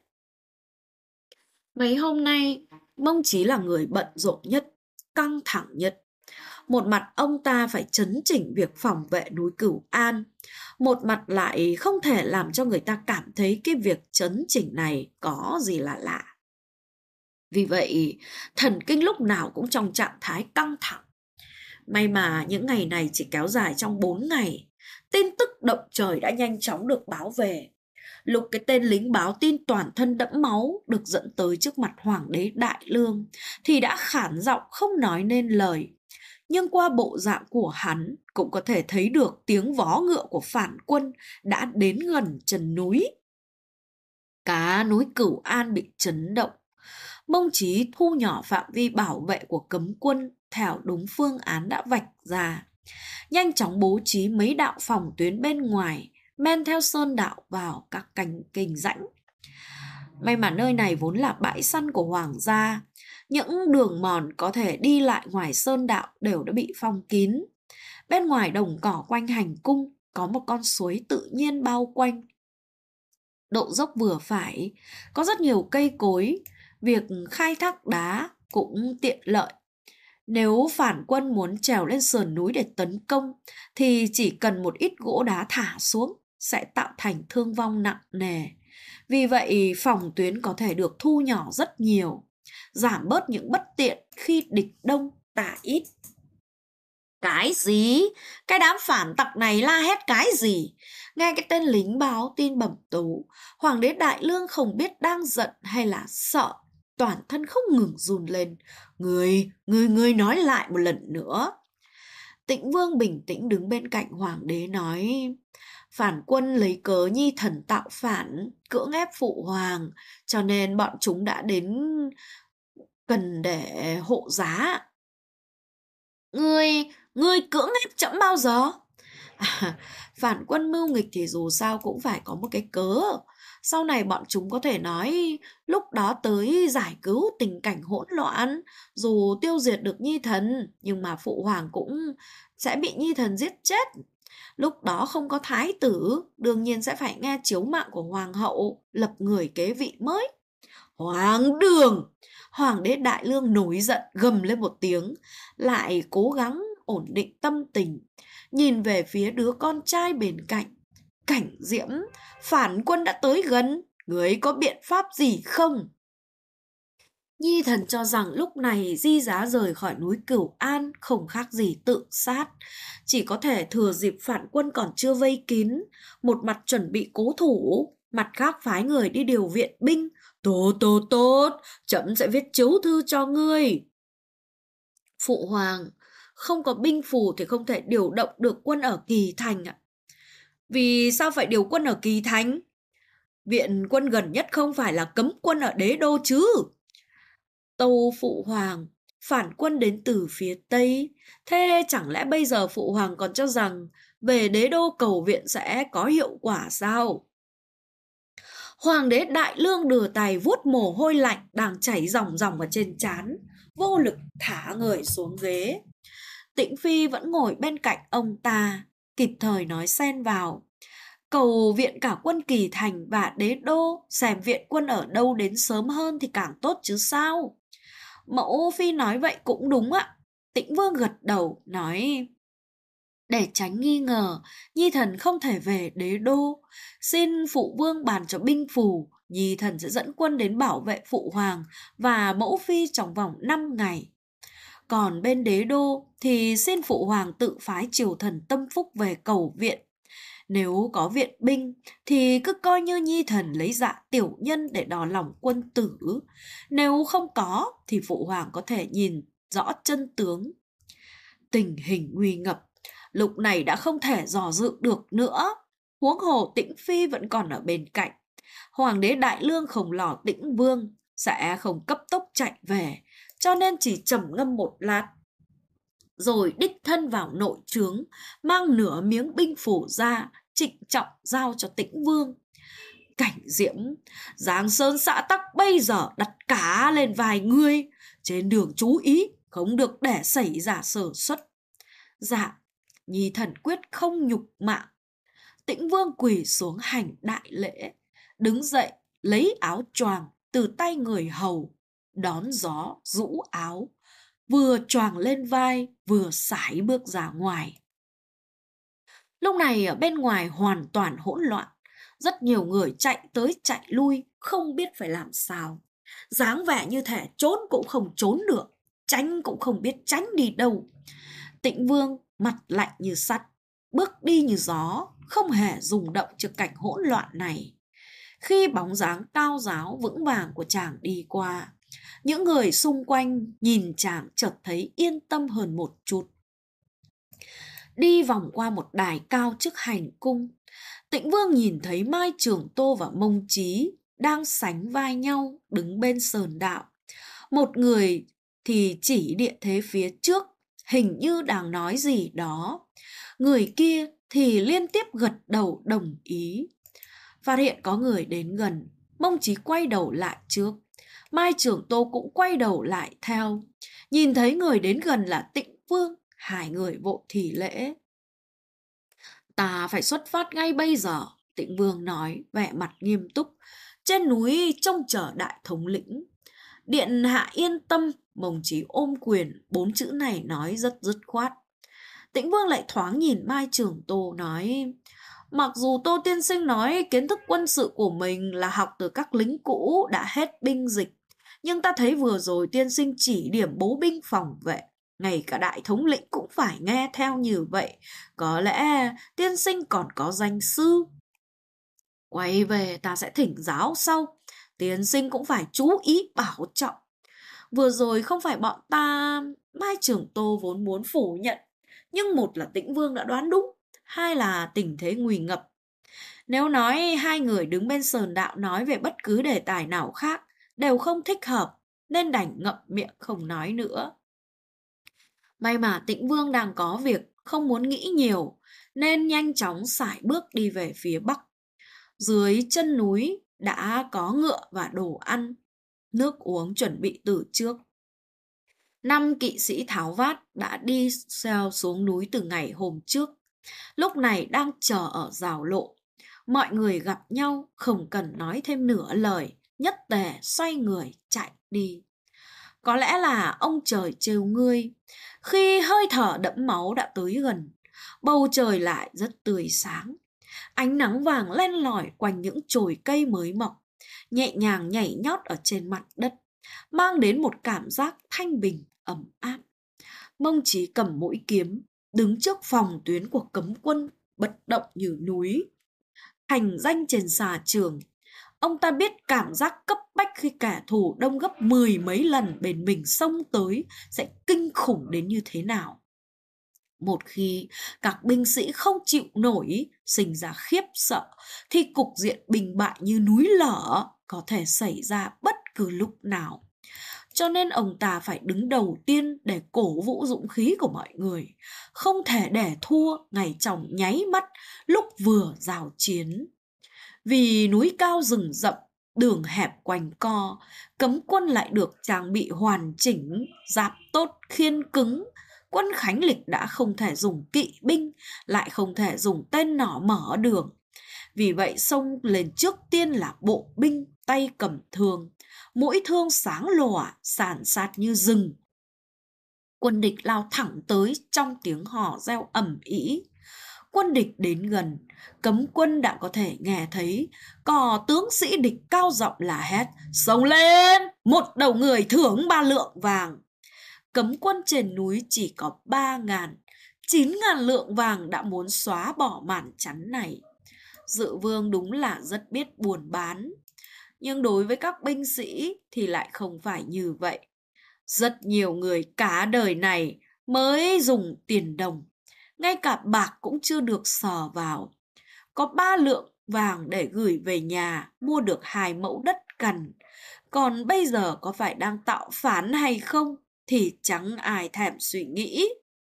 S1: Mấy hôm nay, Mông Chí là người bận rộn nhất, căng thẳng nhất. Một mặt ông ta phải chấn chỉnh việc phòng vệ núi Cửu An, một mặt lại không thể làm cho người ta cảm thấy cái việc chấn chỉnh này có gì là lạ. Vì vậy, thần kinh lúc nào cũng trong trạng thái căng thẳng. May mà những ngày này chỉ kéo dài trong 4 ngày, tin tức động trời đã nhanh chóng được báo về. Lúc cái tên lính báo tin toàn thân đẫm máu được dẫn tới trước mặt Hoàng đế Đại Lương thì đã khản giọng không nói nên lời. Nhưng qua bộ dạng của hắn cũng có thể thấy được tiếng vó ngựa của phản quân đã đến gần chân núi. Cả núi Cửu An bị chấn động. Mông Chí thu nhỏ phạm vi bảo vệ của cấm quân theo đúng phương án đã vạch ra. Nhanh chóng bố trí mấy đạo phòng tuyến bên ngoài, men theo sơn đạo vào các cánh kình rãnh. May mà nơi này vốn là bãi săn của hoàng gia. Những đường mòn có thể đi lại ngoài sơn đạo đều đã bị phong kín. Bên ngoài đồng cỏ quanh hành cung có một con suối tự nhiên bao quanh. Độ dốc vừa phải, có rất nhiều cây cối, việc khai thác đá cũng tiện lợi. Nếu phản quân muốn trèo lên sườn núi để tấn công thì chỉ cần một ít gỗ đá thả xuống sẽ tạo thành thương vong nặng nề. Vì vậy phòng tuyến có thể được thu nhỏ rất nhiều, giảm bớt những bất tiện khi địch đông tả ít. Cái gì? Cái đám phản tặc này la hét cái gì? Nghe cái tên lính báo tin bẩm tấu, Hoàng đế Đại Lương không biết đang giận hay là sợ, toàn thân không ngừng run lên. Người nói lại một lần nữa. Tĩnh Vương bình tĩnh đứng bên cạnh Hoàng đế nói: phản quân lấy cớ Nhi thần tạo phản, cưỡng ép phụ hoàng, cho nên bọn chúng đã đến cần để hộ giá. Ngươi cưỡng ép trẫm bao giờ? Phản quân mưu nghịch thì dù sao cũng phải có một cái cớ. Sau này bọn chúng có thể nói lúc đó tới giải cứu tình cảnh hỗn loạn. Dù tiêu diệt được Nhi thần, nhưng mà phụ hoàng cũng sẽ bị Nhi thần giết chết. Lúc đó không có thái tử, đương nhiên sẽ phải nghe chiếu mạng của hoàng hậu, lập người kế vị mới. Hoàng đường! Hoàng đế Đại Lương nổi giận gầm lên một tiếng, lại cố gắng ổn định tâm tình, nhìn về phía đứa con trai bên cạnh. Cảnh Diễm, phản quân đã tới gần, người có biện pháp gì không? Nhi thần cho rằng lúc này Di Giá rời khỏi núi Cửu An không khác gì tự sát, chỉ có thể thừa dịp phản quân còn chưa vây kín, một mặt chuẩn bị cố thủ, mặt khác phái người đi điều viện binh. Tốt, trẫm sẽ viết chiếu thư cho ngươi. Phụ hoàng, không có binh phù thì không thể điều động được quân ở Kỳ Thành ạ. Vì sao phải điều quân ở Kỳ Thành? Viện quân gần nhất không phải là cấm quân ở Đế Đô chứ? Tâu phụ hoàng, phản quân đến từ phía Tây, thế chẳng lẽ bây giờ phụ hoàng còn cho rằng về Đế Đô cầu viện sẽ có hiệu quả sao? Hoàng đế Đại Lương đưa tay vuốt mồ hôi lạnh đang chảy ròng ròng ở trên trán, vô lực thả người xuống ghế. Tĩnh Phi vẫn ngồi bên cạnh ông ta, kịp thời nói xen vào: cầu viện cả quân Kỳ Thành và Đế Đô, xem viện quân ở đâu đến sớm hơn thì càng tốt chứ sao? Mẫu phi nói vậy cũng đúng ạ. Tĩnh Vương gật đầu nói: Để tránh nghi ngờ, Nhi thần không thể về đế đô. Xin phụ vương bàn cho binh phù, Nhi thần sẽ dẫn quân đến bảo vệ phụ hoàng và mẫu phi trong vòng 5 ngày. Còn bên đế đô thì xin phụ hoàng tự phái triều thần Tâm Phúc về cầu viện. Nếu có viện binh thì cứ coi như Nhi thần lấy dạ tiểu nhân để đò lòng quân tử. Nếu không có thì phụ hoàng có thể nhìn rõ chân tướng. Tình hình nguy ngập, lúc này đã không thể dò dự được nữa. Huống hồ Tĩnh Phi vẫn còn ở bên cạnh. Hoàng đế Đại Lương Khổng Lò Tĩnh Vương sẽ không cấp tốc chạy về, cho nên chỉ trầm ngâm một lát, rồi đích thân vào nội trướng, mang nửa miếng binh phủ ra, trịnh trọng giao cho Tĩnh Vương. Cảnh Diễm, Giang Sơn xã tắc bây giờ đặt cá lên vài ngươi, trên đường chú ý, không được để xảy ra sơ suất. Dạ, Nhi thần quyết không nhục mạ. Tĩnh Vương quỳ xuống hành đại lễ, đứng dậy lấy áo choàng từ tay người hầu, đón gió rũ áo, vừa choàng lên vai vừa sải bước ra ngoài. Lúc này ở bên ngoài hoàn toàn hỗn loạn, rất nhiều người chạy tới chạy lui, không biết phải làm sao. Dáng vẻ như thể trốn cũng không trốn được, tránh cũng không biết tránh đi đâu. Tĩnh Vương mặt lạnh như sắt, bước đi như gió, không hề rung động trước cảnh hỗn loạn này. Khi bóng dáng cao giáo vững vàng của chàng đi qua, những người xung quanh nhìn chàng chợt thấy yên tâm hơn một chút. Đi vòng qua một đài cao trước hành cung, Tĩnh Vương nhìn thấy Mai Trường Tô và Mông Chí đang sánh vai nhau đứng bên sườn đạo. Một người thì chỉ địa thế phía trước, hình như đang nói gì đó. Người kia thì liên tiếp gật đầu đồng ý. Phát hiện có người đến gần, Mông Chí quay đầu lại trước. Mai Trường Tô cũng quay đầu lại theo. Nhìn thấy người đến gần là Tĩnh Vương, hai người vội thì lễ. Ta phải xuất phát ngay bây giờ, Tĩnh Vương nói, vẻ mặt nghiêm túc. Trên núi trông chờ đại thống lĩnh. Điện hạ yên tâm, Mông Chí ôm quyền, 4 chữ này nói rất dứt khoát. Tĩnh Vương lại thoáng nhìn Mai Trường Tô nói, mặc dù Tô tiên sinh nói kiến thức quân sự của mình là học từ các lính cũ đã hết binh dịch, nhưng ta thấy vừa rồi tiên sinh chỉ điểm bố binh phòng vệ, ngay cả đại thống lĩnh cũng phải nghe theo như vậy. Có lẽ tiên sinh còn có danh sư. Quay về ta sẽ thỉnh giáo sau, tiên sinh cũng phải chú ý bảo trọng. Vừa rồi không phải bọn ta... Mai Trường Tô vốn muốn phủ nhận, nhưng một là Tĩnh Vương đã đoán đúng, hai là tình thế nguy ngập. Nếu nói hai người đứng bên sườn đạo nói về bất cứ đề tài nào khác đều không thích hợp, nên đành ngậm miệng không nói nữa. May mà Tĩnh Vương đang có việc, không muốn nghĩ nhiều, nên nhanh chóng sải bước đi về phía bắc. Dưới chân núi đã có ngựa và đồ ăn, nước uống chuẩn bị từ trước. 5 kỵ sĩ tháo vát đã đi xeo xuống núi từ ngày hôm trước. Lúc này đang chờ ở rào lộ. Mọi người gặp nhau không cần nói thêm nửa lời, nhất tề xoay người chạy đi. Có lẽ là ông trời trêu ngươi. Khi hơi thở đẫm máu đã tới gần, bầu trời lại rất tươi sáng. Ánh nắng vàng len lỏi quanh những chồi cây mới mọc, nhẹ nhàng nhảy nhót ở trên mặt đất, mang đến một cảm giác thanh bình, ấm áp. Mông Chí cầm mũi kiếm, đứng trước phòng tuyến của cấm quân, bất động như núi. Thành danh trên xà trường, ông ta biết cảm giác cấp bách khi kẻ thù đông gấp 10 mấy lần bên mình xông tới sẽ kinh khủng đến như thế nào. Một khi các binh sĩ không chịu nổi, sinh ra khiếp sợ, thì cục diện bình bại như núi lở có thể xảy ra bất cứ lúc nào. Cho nên ông ta phải đứng đầu tiên để cổ vũ dũng khí của mọi người, không thể để thua ngay trong nháy mắt lúc vừa giao chiến. Vì núi cao rừng rậm, đường hẹp quanh co, cấm quân lại được trang bị hoàn chỉnh, giáp tốt khiên cứng. Quân Khánh Lịch đã không thể dùng kỵ binh, lại không thể dùng tên nỏ mở đường. Vì vậy xông lên trước tiên là bộ binh tay cầm thương, mũi thương sáng lòa, sàn sát như rừng. Quân địch lao thẳng tới trong tiếng hò reo ầm ĩ. Quân địch đến gần, cấm quân đã có thể nghe thấy cò tướng sĩ địch cao giọng la hét: "Xông lên, một đầu người thưởng 3 lượng vàng." Cấm quân trên núi chỉ có 3.000, 9.000 lượng vàng đã muốn xóa bỏ màn chắn này. Dự vương đúng là rất biết buôn bán, nhưng đối với các binh sĩ thì lại không phải như vậy. Rất nhiều người cả đời này mới dùng tiền đồng, ngay cả bạc cũng chưa được sờ vào. Có 3 lượng vàng để gửi về nhà mua được 2 mẫu đất cằn. Còn bây giờ có phải đang tạo phản hay không thì chẳng ai thèm suy nghĩ.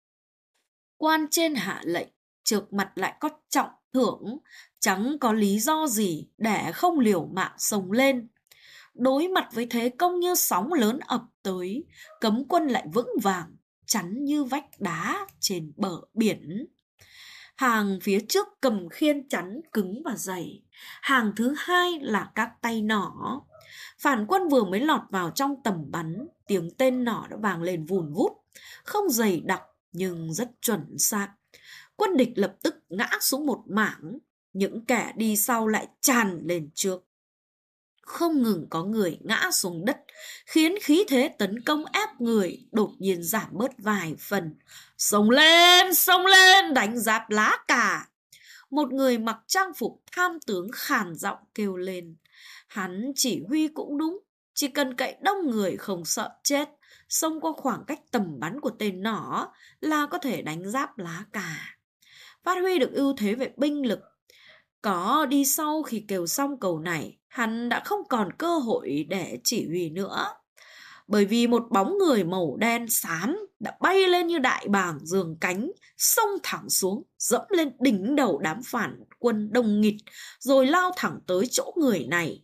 S1: Quan trên hạ lệnh, trước mặt lại có trọng thưởng, chẳng có lý do gì để không liều mạng xông lên. Đối mặt với thế công như sóng lớn ập tới, cấm quân lại vững vàng, chắn như vách đá trên bờ biển. Hàng phía trước cầm khiên chắn cứng và dày, hàng thứ hai là các tay nỏ. Phản quân vừa mới lọt vào trong tầm bắn, tiếng tên nỏ đã vang lên vùn vút, không dày đặc nhưng rất chuẩn xác. Quân địch lập tức ngã xuống một mảng, những kẻ đi sau lại tràn lên trước. Không ngừng có người ngã xuống đất, khiến khí thế tấn công ép người đột nhiên giảm bớt vài phần. Xông lên, đánh giáp lá cà. Một người mặc trang phục tham tướng khàn giọng kêu lên. Hắn chỉ huy cũng đúng, chỉ cần cậy đông người không sợ chết, xông qua khoảng cách tầm bắn của tên nỏ là có thể đánh giáp lá cà. Phát huy được ưu thế về binh lực. Có đi sau khi kêu xong câu này, hắn đã không còn cơ hội để chỉ huy nữa. Bởi vì một bóng người màu đen xám đã bay lên như đại bàng giương cánh, xông thẳng xuống, dẫm lên đỉnh đầu đám phản quân đông nghịt, rồi lao thẳng tới chỗ người này.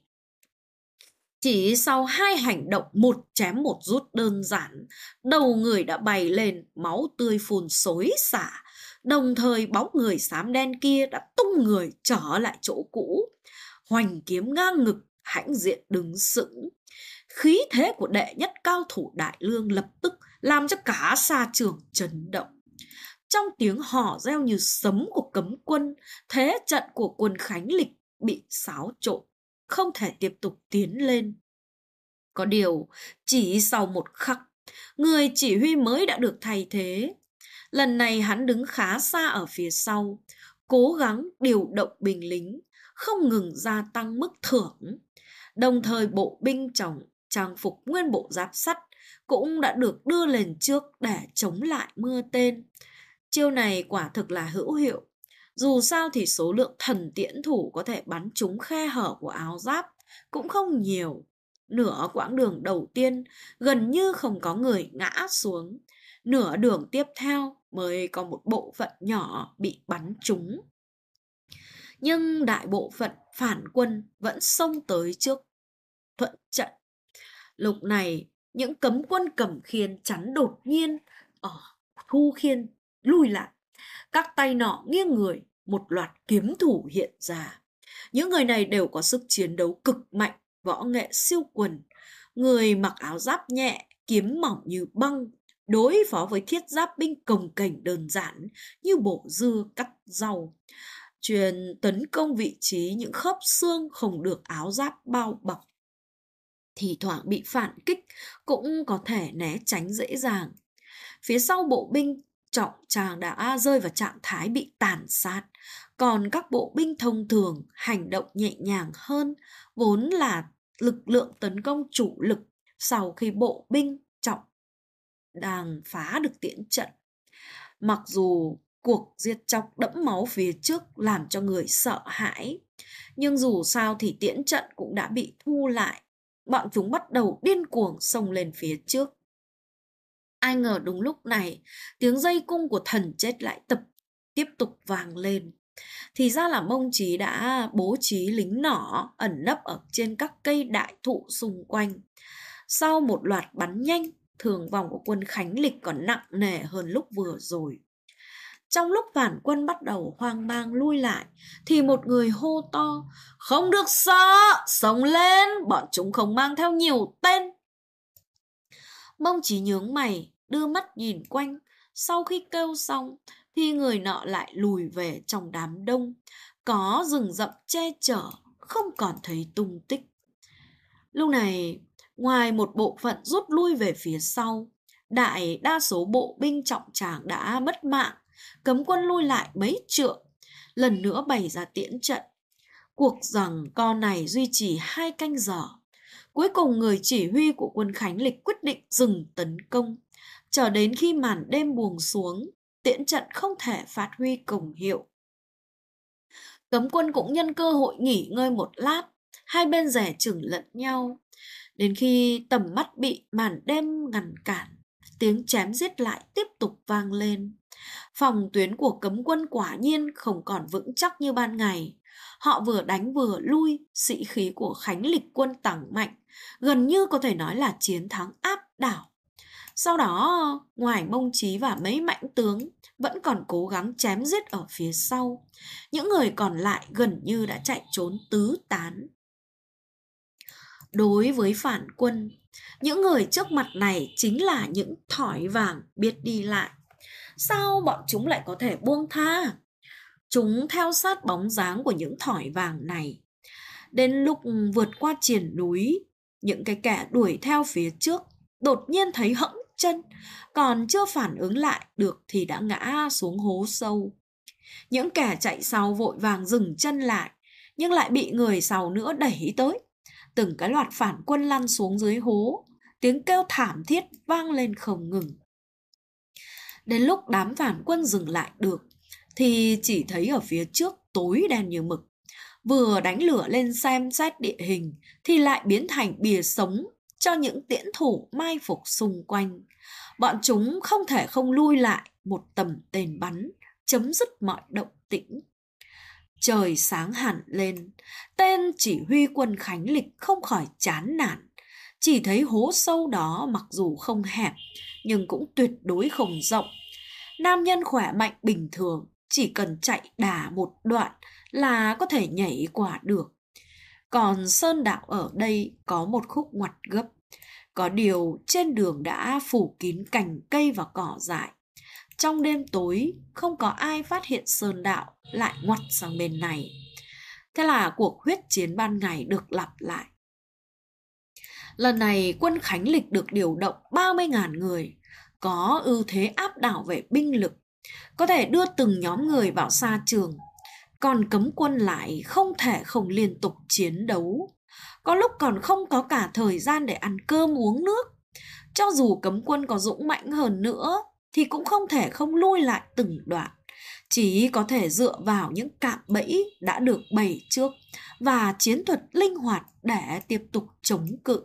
S1: Chỉ sau 2 hành động một chém một rút đơn giản, đầu người đã bay lên, máu tươi phun xối xả. Đồng thời bóng người xám đen kia đã tung người trở lại chỗ cũ, hoành kiếm ngang ngực, hãnh diện đứng sững. Khí thế của đệ nhất cao thủ Đại Lương lập tức làm cho cả xa trường chấn động. Trong tiếng hò reo như sấm của cấm quân, thế trận của quân Khánh Lịch bị xáo trộn, không thể tiếp tục tiến lên. Có điều, chỉ sau một khắc, người chỉ huy mới đã được thay thế. Lần này hắn đứng khá xa ở phía sau, cố gắng điều động binh lính, không ngừng gia tăng mức thưởng. Đồng thời bộ binh trong trang phục nguyên bộ giáp sắt cũng đã được đưa lên trước để chống lại mưa tên. Chiêu này quả thực là hữu hiệu. Dù sao thì số lượng thần tiễn thủ có thể bắn trúng khe hở của áo giáp cũng không nhiều. Nửa quãng đường đầu tiên gần như không có người ngã xuống. Nửa đường tiếp theo mới có một bộ phận nhỏ bị bắn trúng. Nhưng đại bộ phận phản quân vẫn xông tới trước thuận trận. Lúc này, những cấm quân cầm khiên chắn đột nhiên thu khiên lùi lại. Các tay nỏ nghiêng người, một loạt kiếm thủ hiện ra. Những người này đều có sức chiến đấu cực mạnh, võ nghệ siêu quần. Người mặc áo giáp nhẹ, kiếm mỏng như băng, đối phó với thiết giáp binh cồng kềnh đơn giản như bổ dưa cắt rau. Truyền tấn công vị trí những khớp xương không được áo giáp bao bọc. Thì thoảng bị phản kích cũng có thể né tránh dễ dàng. Phía sau bộ binh trọng tràng đã rơi vào trạng thái bị tàn sát. Còn các bộ binh thông thường hành động nhẹ nhàng hơn, vốn là lực lượng tấn công chủ lực sau khi bộ binh trọng đang phá được tiễn trận. Mặc dù cuộc giết chóc đẫm máu phía trước làm cho người sợ hãi, nhưng dù sao thì tiễn trận cũng đã bị thu lại. Bọn chúng bắt đầu điên cuồng xông lên phía trước. Ai ngờ đúng lúc này, tiếng dây cung của thần chết lại tiếp tục vang lên. Thì ra là Mông Chí đã bố trí lính nỏ ẩn nấp ở trên các cây đại thụ xung quanh. Sau một loạt bắn nhanh, thương vong của quân Khánh Lịch còn nặng nề hơn lúc vừa rồi. Trong lúc phản quân bắt đầu hoang mang lui lại, thì một người hô to: "Không được sợ, xông lên, bọn chúng không mang theo nhiều tên." Mông Chí nhướng mày, đưa mắt nhìn quanh. Sau khi kêu xong thì người nọ lại lùi về trong đám đông. Có rừng rậm che chở, không còn thấy tung tích. Lúc này, ngoài một bộ phận rút lui về phía sau, đại đa số bộ binh trọng tráng đã mất mạng. Cấm quân lui lại mấy trượng, lần nữa bày ra tiễn trận. Cuộc giằng co này duy trì 2 canh giờ. Cuối cùng người chỉ huy của quân Khánh Lịch quyết định dừng tấn công. Cho đến khi màn đêm buông xuống, tiễn trận không thể phát huy công hiệu. Cấm quân cũng nhân cơ hội nghỉ ngơi một lát, hai bên dè chừng lẫn nhau. Đến khi tầm mắt bị màn đêm ngăn cản, tiếng chém giết lại tiếp tục vang lên. Phòng tuyến của cấm quân quả nhiên không còn vững chắc như ban ngày. Họ vừa đánh vừa lui, sĩ khí của Khánh Lịch quân tăng mạnh, gần như có thể nói là chiến thắng áp đảo. Sau đó, ngoài Mông Chí và mấy mãnh tướng vẫn còn cố gắng chém giết ở phía sau. Những người còn lại gần như đã chạy trốn tứ tán. Đối với phản quân, những người trước mặt này chính là những thỏi vàng biết đi lại. Sao bọn chúng lại có thể buông tha? Chúng theo sát bóng dáng của những thỏi vàng này. Đến lúc vượt qua triển núi, những cái kẻ đuổi theo phía trước đột nhiên thấy hẫng chân, còn chưa phản ứng lại được thì đã ngã xuống hố sâu. Những kẻ chạy sau vội vàng dừng chân lại, nhưng lại bị người sau nữa đẩy tới. Từng cái loạt phản quân lăn xuống dưới hố, tiếng kêu thảm thiết vang lên không ngừng. Đến lúc đám phản quân dừng lại được, thì chỉ thấy ở phía trước tối đen như mực. Vừa đánh lửa lên xem xét địa hình thì lại biến thành bìa sống cho những tiễn thủ mai phục xung quanh. Bọn chúng không thể không lui lại một tầm tên bắn, chấm dứt mọi động tĩnh. Trời sáng hẳn lên, tên chỉ huy quân Khánh Lịch không khỏi chán nản. Chỉ thấy hố sâu đó mặc dù không hẹp, nhưng cũng tuyệt đối không rộng. Nam nhân khỏe mạnh bình thường chỉ cần chạy đà một đoạn là có thể nhảy qua được. Còn sơn đạo ở đây có một khúc ngoặt gấp. Có điều trên đường đã phủ kín cành cây và cỏ dại. Trong đêm tối không có ai phát hiện sơn đạo lại ngoặt sang bên này. Thế là cuộc huyết chiến ban ngày được lặp lại. Lần này quân Khánh Lịch được điều động 30.000 người, có ưu thế áp đảo về binh lực, có thể đưa từng nhóm người vào sa trường. Còn cấm quân lại không thể không liên tục chiến đấu. Có lúc còn không có cả thời gian để ăn cơm uống nước. Cho dù cấm quân có dũng mãnh hơn nữa thì cũng không thể không lui lại từng đoạn. Chỉ có thể dựa vào những cạm bẫy đã được bày trước và chiến thuật linh hoạt để tiếp tục chống cự.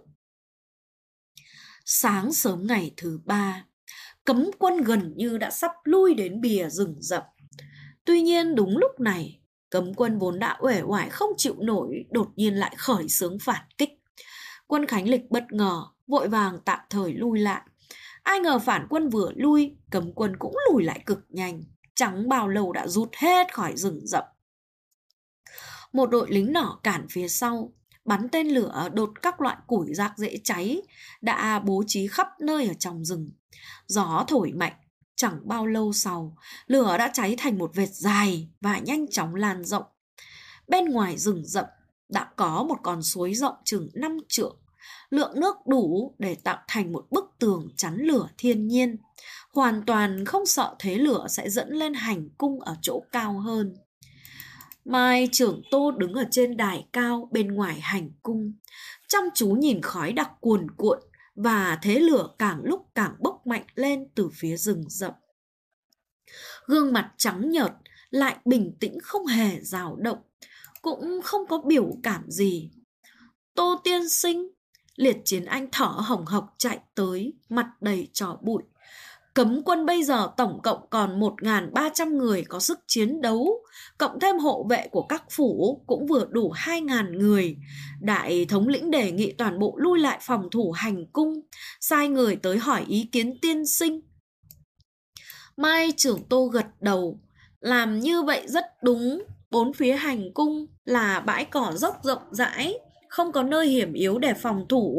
S1: Sáng sớm ngày thứ 3, cấm quân gần như đã sắp lui đến bìa rừng rậm. Tuy nhiên đúng lúc này, cấm quân vốn đã uể oải không chịu nổi đột nhiên lại khởi xướng phản kích. Quân Khánh Lịch bất ngờ, vội vàng tạm thời lui lại. Ai ngờ phản quân vừa lui, cấm quân cũng lùi lại cực nhanh, chẳng bao lâu đã rút hết khỏi rừng rậm. Một đội lính nỏ cản phía sau, bắn tên lửa đốt các loại củi rác dễ cháy đã bố trí khắp nơi ở trong rừng. Gió thổi mạnh, chẳng bao lâu sau, lửa đã cháy thành một vệt dài và nhanh chóng lan rộng. Bên ngoài rừng rậm đã có một con suối rộng chừng 5 trượng, lượng nước đủ để tạo thành một bức tường chắn lửa thiên nhiên, hoàn toàn không sợ thế lửa sẽ dẫn lên hành cung ở chỗ cao hơn. Mai trưởng Tô đứng ở trên đài cao bên ngoài hành cung, chăm chú nhìn khói đặc cuồn cuộn và thế lửa càng lúc càng bốc mạnh lên từ phía rừng rậm. Gương mặt trắng nhợt lại bình tĩnh không hề dao động, cũng không có biểu cảm gì. Tô tiên sinh, Liệt Chiến Anh thở hồng hộc chạy tới, mặt đầy tro bụi. Cấm quân bây giờ tổng cộng còn 1.300 người có sức chiến đấu, cộng thêm hộ vệ của các phủ cũng vừa đủ 2.000 người. Đại thống lĩnh đề nghị toàn bộ lui lại phòng thủ hành cung, sai người tới hỏi ý kiến tiên sinh. Mai trưởng Tô gật đầu, làm như vậy rất đúng. Bốn phía hành cung là bãi cỏ dốc rộng rãi, không có nơi hiểm yếu để phòng thủ,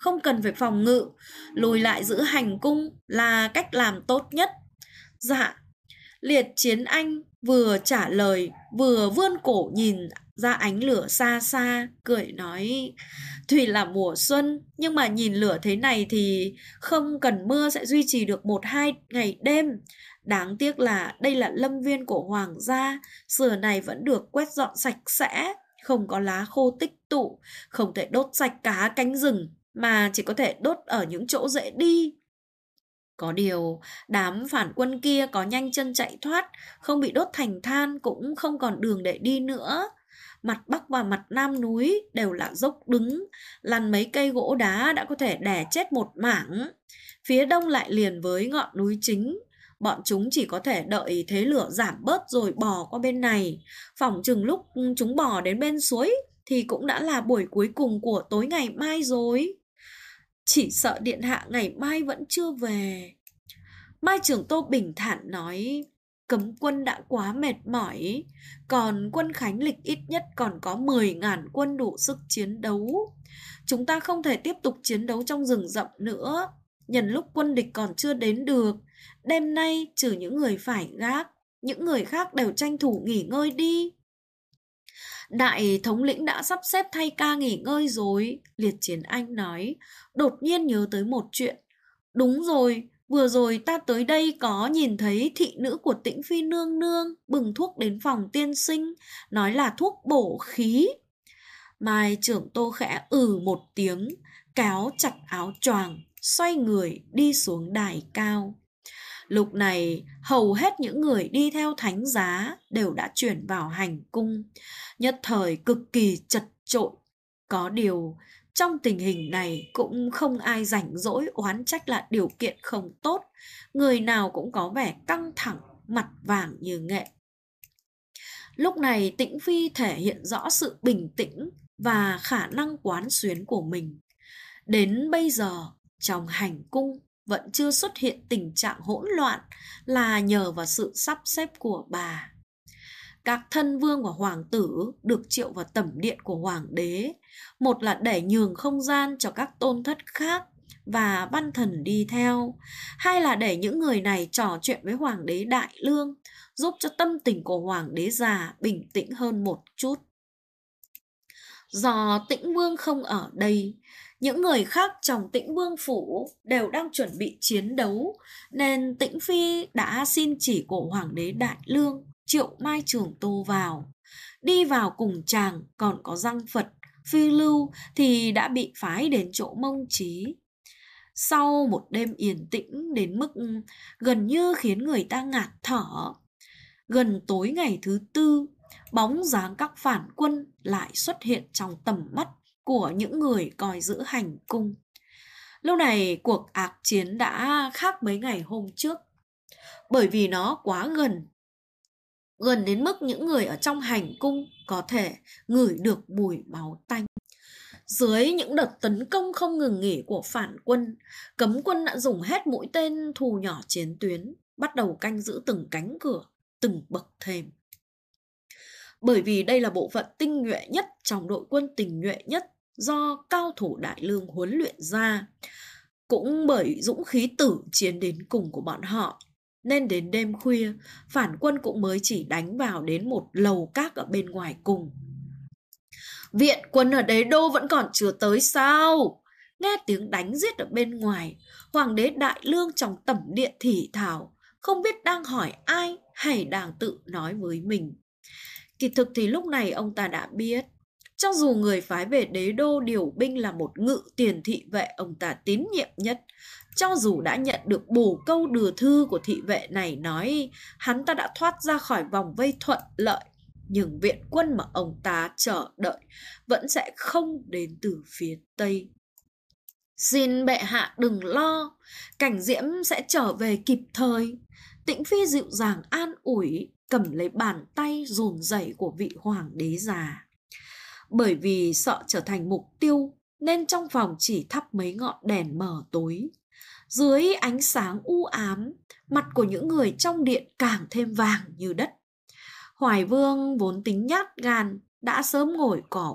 S1: không cần phải phòng ngự, lùi lại giữ hành cung là cách làm tốt nhất. Dạ. Liệt Chiến Anh vừa trả lời vừa vươn cổ nhìn ra ánh lửa xa xa, cười nói: tuy là mùa xuân, nhưng mà nhìn lửa thế này thì không cần mưa sẽ duy trì được 1-2 ngày đêm. Đáng tiếc là đây là lâm viên của hoàng gia, xưa này vẫn được quét dọn sạch sẽ, không có lá khô tích tụ, không thể đốt sạch cả cánh rừng, mà chỉ có thể đốt ở những chỗ dễ đi. Có điều, đám phản quân kia có nhanh chân chạy thoát, không bị đốt thành than cũng không còn đường để đi nữa. Mặt bắc và mặt nam núi đều là dốc đứng, lăn mấy cây gỗ đá đã có thể đè chết một mảng. Phía đông lại liền với ngọn núi chính, bọn chúng chỉ có thể đợi thế lửa giảm bớt rồi bò qua bên này. Phỏng chừng lúc chúng bò đến bên suối thì cũng đã là buổi cuối cùng của tối ngày mai rồi. Chỉ sợ điện hạ ngày mai vẫn chưa về. Mai Trường Tô bình thản nói: cấm quân đã quá mệt mỏi, còn quân Khánh Lịch ít nhất còn có 10.000 quân đủ sức chiến đấu. Chúng ta không thể tiếp tục chiến đấu trong rừng rậm nữa. Nhân lúc quân địch còn chưa đến được, đêm nay trừ những người phải gác, những người khác đều tranh thủ nghỉ ngơi đi. Đại thống lĩnh đã sắp xếp thay ca nghỉ ngơi rồi, Liệt Chiến Anh nói, đột nhiên nhớ tới một chuyện. Đúng rồi, vừa rồi ta tới đây có nhìn thấy thị nữ của Tĩnh Phi nương nương bừng thuốc đến phòng tiên sinh, nói là thuốc bổ khí. Mai Trưởng Tô khẽ một tiếng, kéo chặt áo choàng, xoay người đi xuống đài cao. Lúc này, hầu hết những người đi theo thánh giá đều đã chuyển vào hành cung, nhất thời cực kỳ chật chội. Có điều, trong tình hình này cũng không ai rảnh rỗi oán trách là điều kiện không tốt, người nào cũng có vẻ căng thẳng, mặt vàng như nghệ. Lúc này Tĩnh Phi thể hiện rõ sự bình tĩnh và khả năng quán xuyến của mình. Đến bây giờ, trong hành cung vẫn chưa xuất hiện tình trạng hỗn loạn là nhờ vào sự sắp xếp của bà. Các thân vương và hoàng tử được triệu vào tẩm điện của hoàng đế, một là để nhường không gian cho các tôn thất khác và văn thần đi theo, hai là để những người này trò chuyện với hoàng đế Đại Lương, giúp cho tâm tình của hoàng đế già bình tĩnh hơn một chút. Do Tĩnh Vương không ở đây, những người khác trong Tĩnh Vương phủ đều đang chuẩn bị chiến đấu, nên Tĩnh Phi đã xin chỉ của hoàng đế Đại Lương triệu Mai Trường Tô vào. Đi vào cùng chàng còn có Giang Phật, Phi Lưu thì đã bị phái đến chỗ Mông Trí. Sau một đêm yên tĩnh đến mức gần như khiến người ta ngạt thở, gần tối ngày thứ tư, bóng dáng các phản quân lại xuất hiện trong tầm mắt của những người coi giữ hành cung. Lúc này cuộc ác chiến đã khác mấy ngày hôm trước, bởi vì nó quá gần đến mức những người ở trong hành cung có thể ngửi được mùi máu tanh. Dưới những đợt tấn công không ngừng nghỉ của phản quân, cấm quân đã dùng hết mũi tên thu nhỏ chiến tuyến, bắt đầu canh giữ từng cánh cửa, từng bậc thềm. Bởi vì đây là bộ phận tinh nhuệ nhất trong đội quân tình nhuệ nhất do cao thủ Đại Lương huấn luyện ra, cũng bởi dũng khí tử chiến đến cùng của bọn họ, nên đến đêm khuya, phản quân cũng mới chỉ đánh vào đến một lầu các ở bên ngoài cùng. Viện quân ở Đế Đô vẫn còn chưa tới sao? Nghe tiếng đánh giết ở bên ngoài, hoàng đế Đại Lương trong tẩm điện thì thào, không biết đang hỏi ai hay đang tự nói với mình. Kỳ thực thì lúc này ông ta đã biết, cho dù người phái về Đế Đô điều binh là một ngự tiền thị vệ ông ta tín nhiệm nhất, cho dù đã nhận được bổ câu đưa thư của thị vệ này nói hắn ta đã thoát ra khỏi vòng vây thuận lợi, nhưng viện quân mà ông ta chờ đợi vẫn sẽ không đến từ phía Tây. Xin bệ hạ đừng lo, Cảnh Diễm sẽ trở về kịp thời. Tĩnh Phi dịu dàng an ủi, cầm lấy bàn tay run rẩy của vị hoàng đế già. Bởi vì sợ trở thành mục tiêu nên trong phòng chỉ thắp mấy ngọn đèn mờ tối. Dưới ánh sáng u ám, mặt của những người trong điện càng thêm vàng như đất. Hoài Vương vốn tính nhát gan đã sớm ngồi cỏ quắp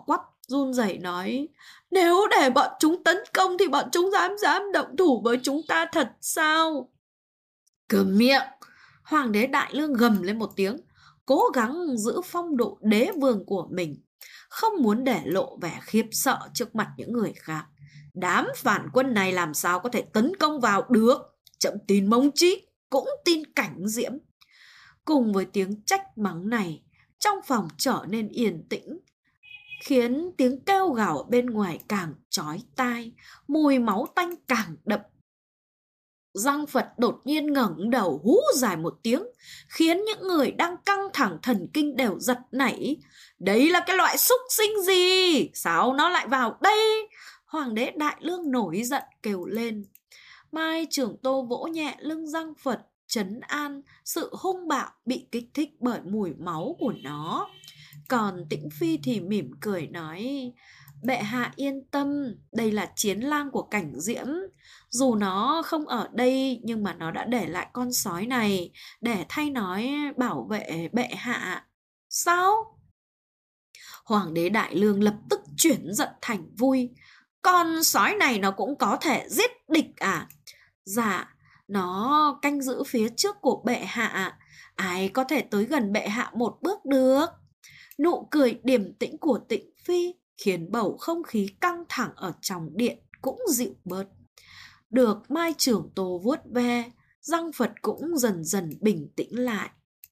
S1: run rẩy nói: Nếu để bọn chúng tấn công thì bọn chúng dám động thủ với chúng ta thật sao? Câm miệng! Hoàng đế Đại Lương gầm lên một tiếng, cố gắng giữ phong độ đế vương của mình, không muốn để lộ vẻ khiếp sợ trước mặt những người khác. Đám phản quân này làm sao có thể tấn công vào được? Trẫm tin Mông Chí, cũng tin Cảnh Diễm. Cùng với tiếng trách mắng này, trong phòng trở nên yên tĩnh, khiến tiếng kêu gào ở bên ngoài càng chói tai, mùi máu tanh càng đậm. Giang Phật đột nhiên ngẩng đầu hú dài một tiếng, khiến những người đang căng thẳng thần kinh đều giật nảy. Đấy là cái loại súc sinh gì? Sao nó lại vào đây? Hoàng đế Đại Lương nổi giận kêu lên. Mai Trưởng Tô vỗ nhẹ lưng Giang Phật, trấn an sự hung bạo bị kích thích bởi mùi máu của nó. Còn Tĩnh Phi thì mỉm cười nói: Bệ hạ yên tâm, đây là chiến lang của Cảnh Diễm. Dù nó không ở đây nhưng mà nó đã để lại con sói này để thay nói bảo vệ bệ hạ. Sao? Hoàng đế Đại Lương lập tức chuyển giận thành vui. Con sói này nó cũng có thể giết địch à? Dạ, nó canh giữ phía trước của bệ hạ. Ai có thể tới gần bệ hạ một bước được? Nụ cười điềm tĩnh của Tĩnh Phi khiến bầu không khí căng thẳng ở trong điện cũng dịu bớt. Được Mai Trưởng Tô vuốt ve, Giang Phật cũng dần dần bình tĩnh lại.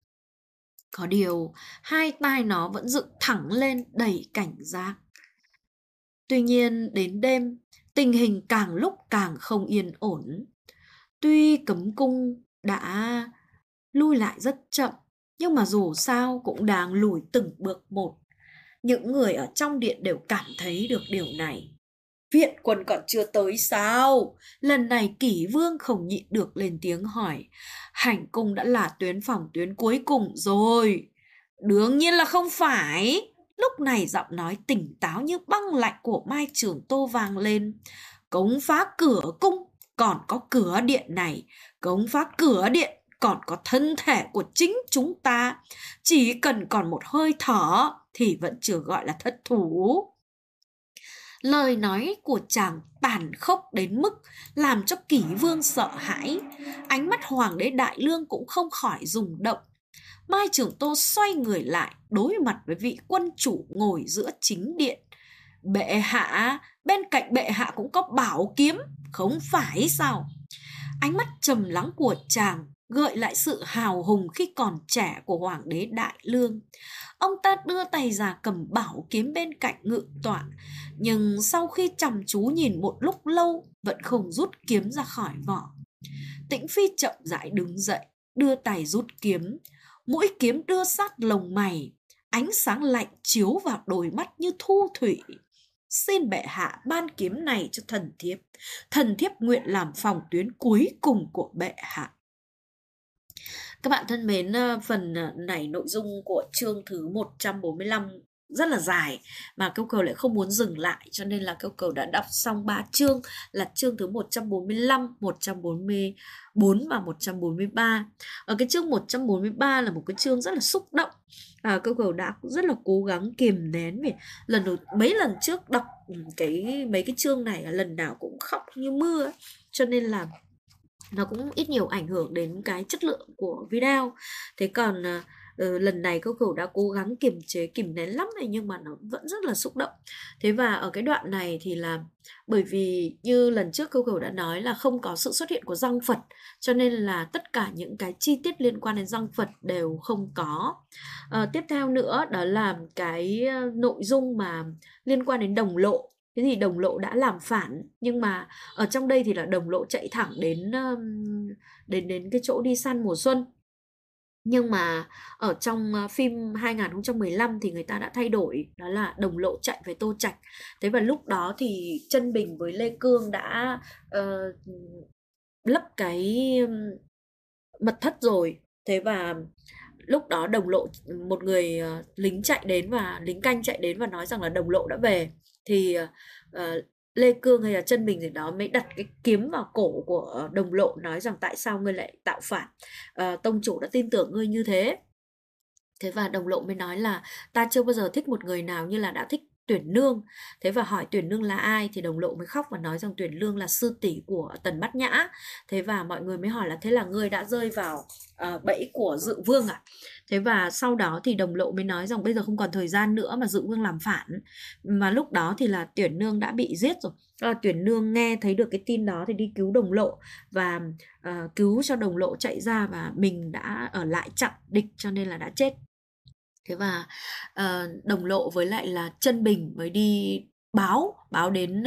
S1: Có điều, hai tai nó vẫn dựng thẳng lên đầy cảnh giác. Tuy nhiên, đến đêm, tình hình càng lúc càng không yên ổn. Tuy cấm cung đã lui lại rất chậm, nhưng mà dù sao cũng đang lùi từng bước một. Những người ở trong điện đều cảm thấy được điều này. Viện quân còn chưa tới sao? Lần này Kỷ Vương không nhịn được lên tiếng hỏi. Hành cung đã là tuyến phòng tuyến cuối cùng rồi. Đương nhiên là không phải. Lúc này giọng nói tỉnh táo như băng lạnh của Mai Trưởng Tô vang lên. Cống phá cửa cung, còn có cửa điện này. Cống phá cửa điện, còn có thân thể của chính chúng ta. Chỉ cần còn một hơi thở thì vẫn chưa gọi là thất thủ. Lời nói của chàng tàn khốc đến mức làm cho Kỷ Vương sợ hãi. Ánh mắt Hoàng đế Đại Lương cũng không khỏi rung động. Mai Trưởng Tô xoay người lại, đối mặt với vị quân chủ ngồi giữa chính điện. Bệ hạ, bên cạnh bệ hạ cũng có bảo kiếm, không phải sao? Ánh mắt trầm lắng của chàng gợi lại sự hào hùng khi còn trẻ của Hoàng đế Đại Lương. Ông ta đưa tay ra cầm bảo kiếm bên cạnh ngự tọa, nhưng sau khi chăm chú nhìn một lúc lâu vẫn không rút kiếm ra khỏi vỏ. Tĩnh Phi chậm rãi đứng dậy, đưa tay rút kiếm. Mũi kiếm đưa sát lồng mày, ánh sáng lạnh chiếu vào đôi mắt như thu thủy. Xin bệ hạ ban kiếm này cho thần thiếp nguyện làm phòng tuyến cuối cùng của bệ hạ. Các bạn thân mến, phần này nội dung của chương thứ 145 rất là dài mà Câu Cầu lại không muốn dừng lại, cho nên là Câu Cầu đã đọc xong 3 chương là chương thứ 145, 144 và 143. Ở cái chương 143 là một cái chương rất là xúc động. Câu Cầu đã rất là cố gắng kiềm nén vì mấy lần trước đọc mấy cái chương này lần nào cũng khóc như mưa, cho nên là nó cũng ít nhiều ảnh hưởng đến cái chất lượng của video. Thế còn lần này Câu Cầu đã cố gắng kìm nén lắm này, nhưng mà nó vẫn rất là xúc động. Thế và ở cái đoạn này thì là bởi vì như lần trước Câu Cầu đã nói là không có sự xuất hiện của Giang Phật, cho nên là tất cả những cái chi tiết liên quan đến Giang Phật đều không có. Tiếp theo nữa đó là cái nội dung mà liên quan đến Đồng Lộ. Thế thì Đồng Lộ đã làm phản, nhưng mà ở trong đây thì là Đồng Lộ chạy thẳng đến cái chỗ đi săn mùa xuân. Nhưng mà ở trong phim 2015 thì người ta đã thay đổi, đó là Đồng Lộ chạy về Tô Trạch. Thế và lúc đó thì Chân Bình với Lê Cương đã lấp cái mật thất rồi. Thế và lúc đó Đồng Lộ, một người lính canh chạy đến và nói rằng là Đồng Lộ đã về. Thì Lê Cương hay là Chân Bình gì đó mới đặt cái kiếm vào cổ của Đồng Lộ, nói rằng tại sao ngươi lại tạo phản, tông chủ đã tin tưởng ngươi như thế. Thế và Đồng Lộ mới nói là ta chưa bao giờ thích một người nào như là đã thích Tuyển Nương. Thế và hỏi Tuyển Nương là ai thì Đồng Lộ mới khóc và nói rằng Tuyển Nương là sư tỷ của Tần Bát Nhã. Thế và mọi người mới hỏi là thế là ngươi đã rơi vào bẫy của Dự Vương à? Thế và sau đó thì Đồng Lộ mới nói rằng bây giờ không còn thời gian nữa mà Dự Vương làm phản. Mà lúc đó thì là Tuyển Nương đã bị giết rồi. Tuyển Nương nghe thấy được cái tin đó thì đi cứu Đồng Lộ và cứu cho Đồng Lộ chạy ra, và mình đã ở lại chặn địch cho nên là đã chết. Thế và Đồng Lộ với lại là Chân Bình mới đi báo đến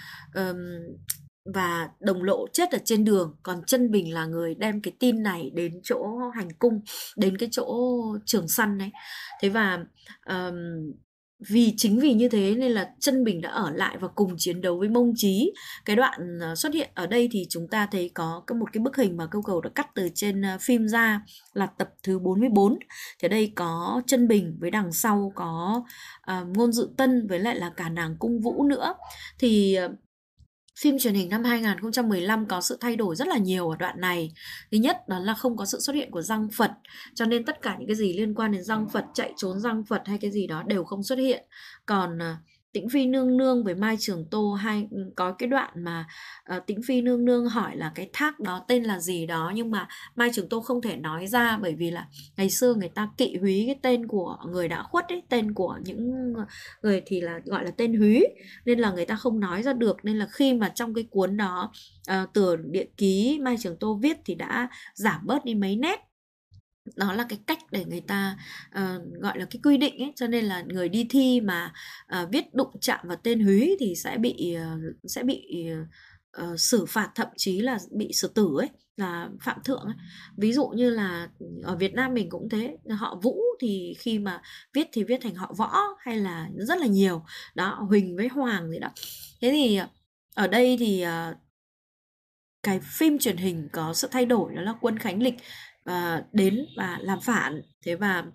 S1: và Đồng Lộ chết ở trên đường, còn Chân Bình là người đem cái tin này đến chỗ hành cung, đến cái chỗ Trường Săn đấy. Thế và chính vì như thế nên là Chân Bình đã ở lại và cùng chiến đấu với Mông Chí. Cái đoạn xuất hiện ở đây thì chúng ta thấy có một cái bức hình mà Câu Cầu đã cắt từ trên phim ra, là tập thứ 44. Thì đây có Chân Bình, với đằng sau có Ngôn Dự Tân với lại là cả nàng Cung Vũ nữa. Thì phim truyền hình năm 2015 có sự thay đổi rất là nhiều ở đoạn này. Thứ nhất đó là không có sự xuất hiện của Giang Phật, cho nên tất cả những cái gì liên quan đến Giang Phật, chạy trốn Giang Phật hay cái gì đó đều không xuất hiện. Còn Tĩnh Phi Nương Nương với Mai Trường Tô có cái đoạn mà Tĩnh Phi Nương Nương hỏi là cái thác đó tên là gì đó, nhưng mà Mai Trường Tô không thể nói ra, bởi vì là ngày xưa người ta kỵ húy cái tên của người đã khuất ấy, tên của những người thì là gọi là tên húy, nên là người ta không nói ra được. Nên là khi mà trong cái cuốn đó Từ Địa Ký Mai Trường Tô viết thì đã giảm bớt đi mấy nét. Đó là cái cách để người ta gọi là cái quy định ấy, cho nên là người đi thi mà viết đụng chạm vào tên húy thì sẽ bị xử phạt, thậm chí là bị xử tử ấy, là phạm thượng ấy. Ví dụ như là ở Việt Nam mình cũng thế, họ Vũ thì khi mà viết thì viết thành họ Võ, hay là rất là nhiều đó, Huỳnh với Hoàng gì đó. Thế thì ở đây thì cái phim truyền hình có sự thay đổi, đó là quân Khánh Lịch đến và làm phản. Thế và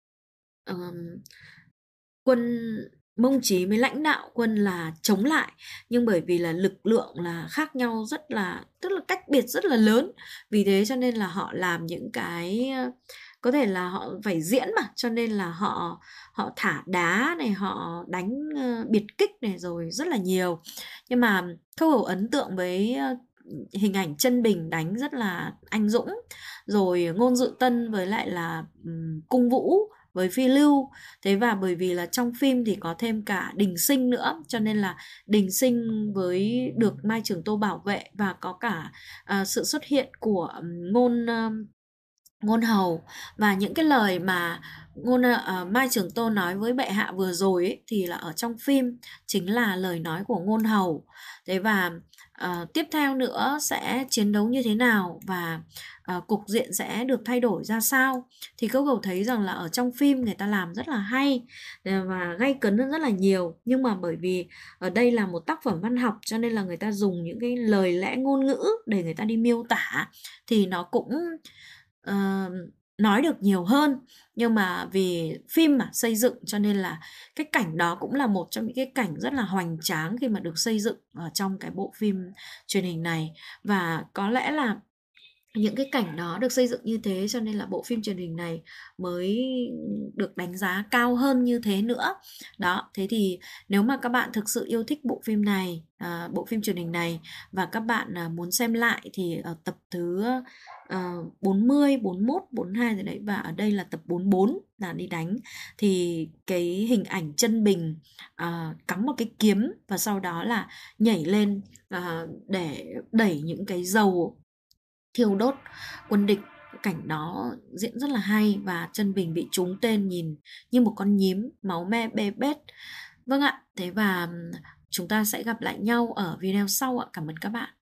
S1: quân Mông Chí mới lãnh đạo quân là chống lại, nhưng bởi vì là lực lượng là khác nhau rất là, tức là cách biệt rất là lớn, vì thế cho nên là họ làm những cái có thể là họ phải diễn mà, cho nên là họ thả đá này, họ đánh biệt kích này, rồi rất là nhiều. Nhưng mà Câu Hầu ấn tượng với hình ảnh Chân Bình đánh rất là anh dũng, rồi Ngôn Dự Tân với lại là Cung Vũ với Phi Lưu. Thế và bởi vì là trong phim thì có thêm cả Đình Sinh nữa, cho nên là Đình Sinh với được Mai Trường Tô bảo vệ, và có cả sự xuất hiện của Ngôn Hầu. Và những cái lời mà Mai Trường Tô nói với bệ hạ vừa rồi ấy, thì là ở trong phim chính là lời nói của Ngôn Hầu. Thế và tiếp theo nữa sẽ chiến đấu như thế nào, và cục diện sẽ được thay đổi ra sao, thì Câu Cầu thấy rằng là ở trong phim người ta làm rất là hay và gay cấn hơn rất là nhiều. Nhưng mà bởi vì ở đây là một tác phẩm văn học, cho nên là người ta dùng những cái lời lẽ ngôn ngữ để người ta đi miêu tả, thì nó cũng nói được nhiều hơn. Nhưng mà vì phim mà xây dựng, cho nên là cái cảnh đó cũng là một trong những cái cảnh rất là hoành tráng khi mà được xây dựng ở trong cái bộ phim truyền hình này. Và có lẽ là những cái cảnh đó được xây dựng như thế, cho nên là bộ phim truyền hình này mới được đánh giá cao hơn như thế nữa. Đó, thế thì nếu mà các bạn thực sự yêu thích bộ phim này, bộ phim truyền hình này, và các bạn muốn xem lại, thì ở tập thứ 40, 41, 42 rồi đấy, và ở đây là tập 44 là đi đánh, thì cái hình ảnh Chân Bình cắm một cái kiếm và sau đó là nhảy lên để đẩy những cái dầu thiêu đốt quân địch, cảnh đó diễn rất là hay, và Chân Bình bị trúng tên nhìn như một con nhím, máu me bê bết. Vâng ạ, thế và chúng ta sẽ gặp lại nhau ở video sau ạ. Cảm ơn các bạn.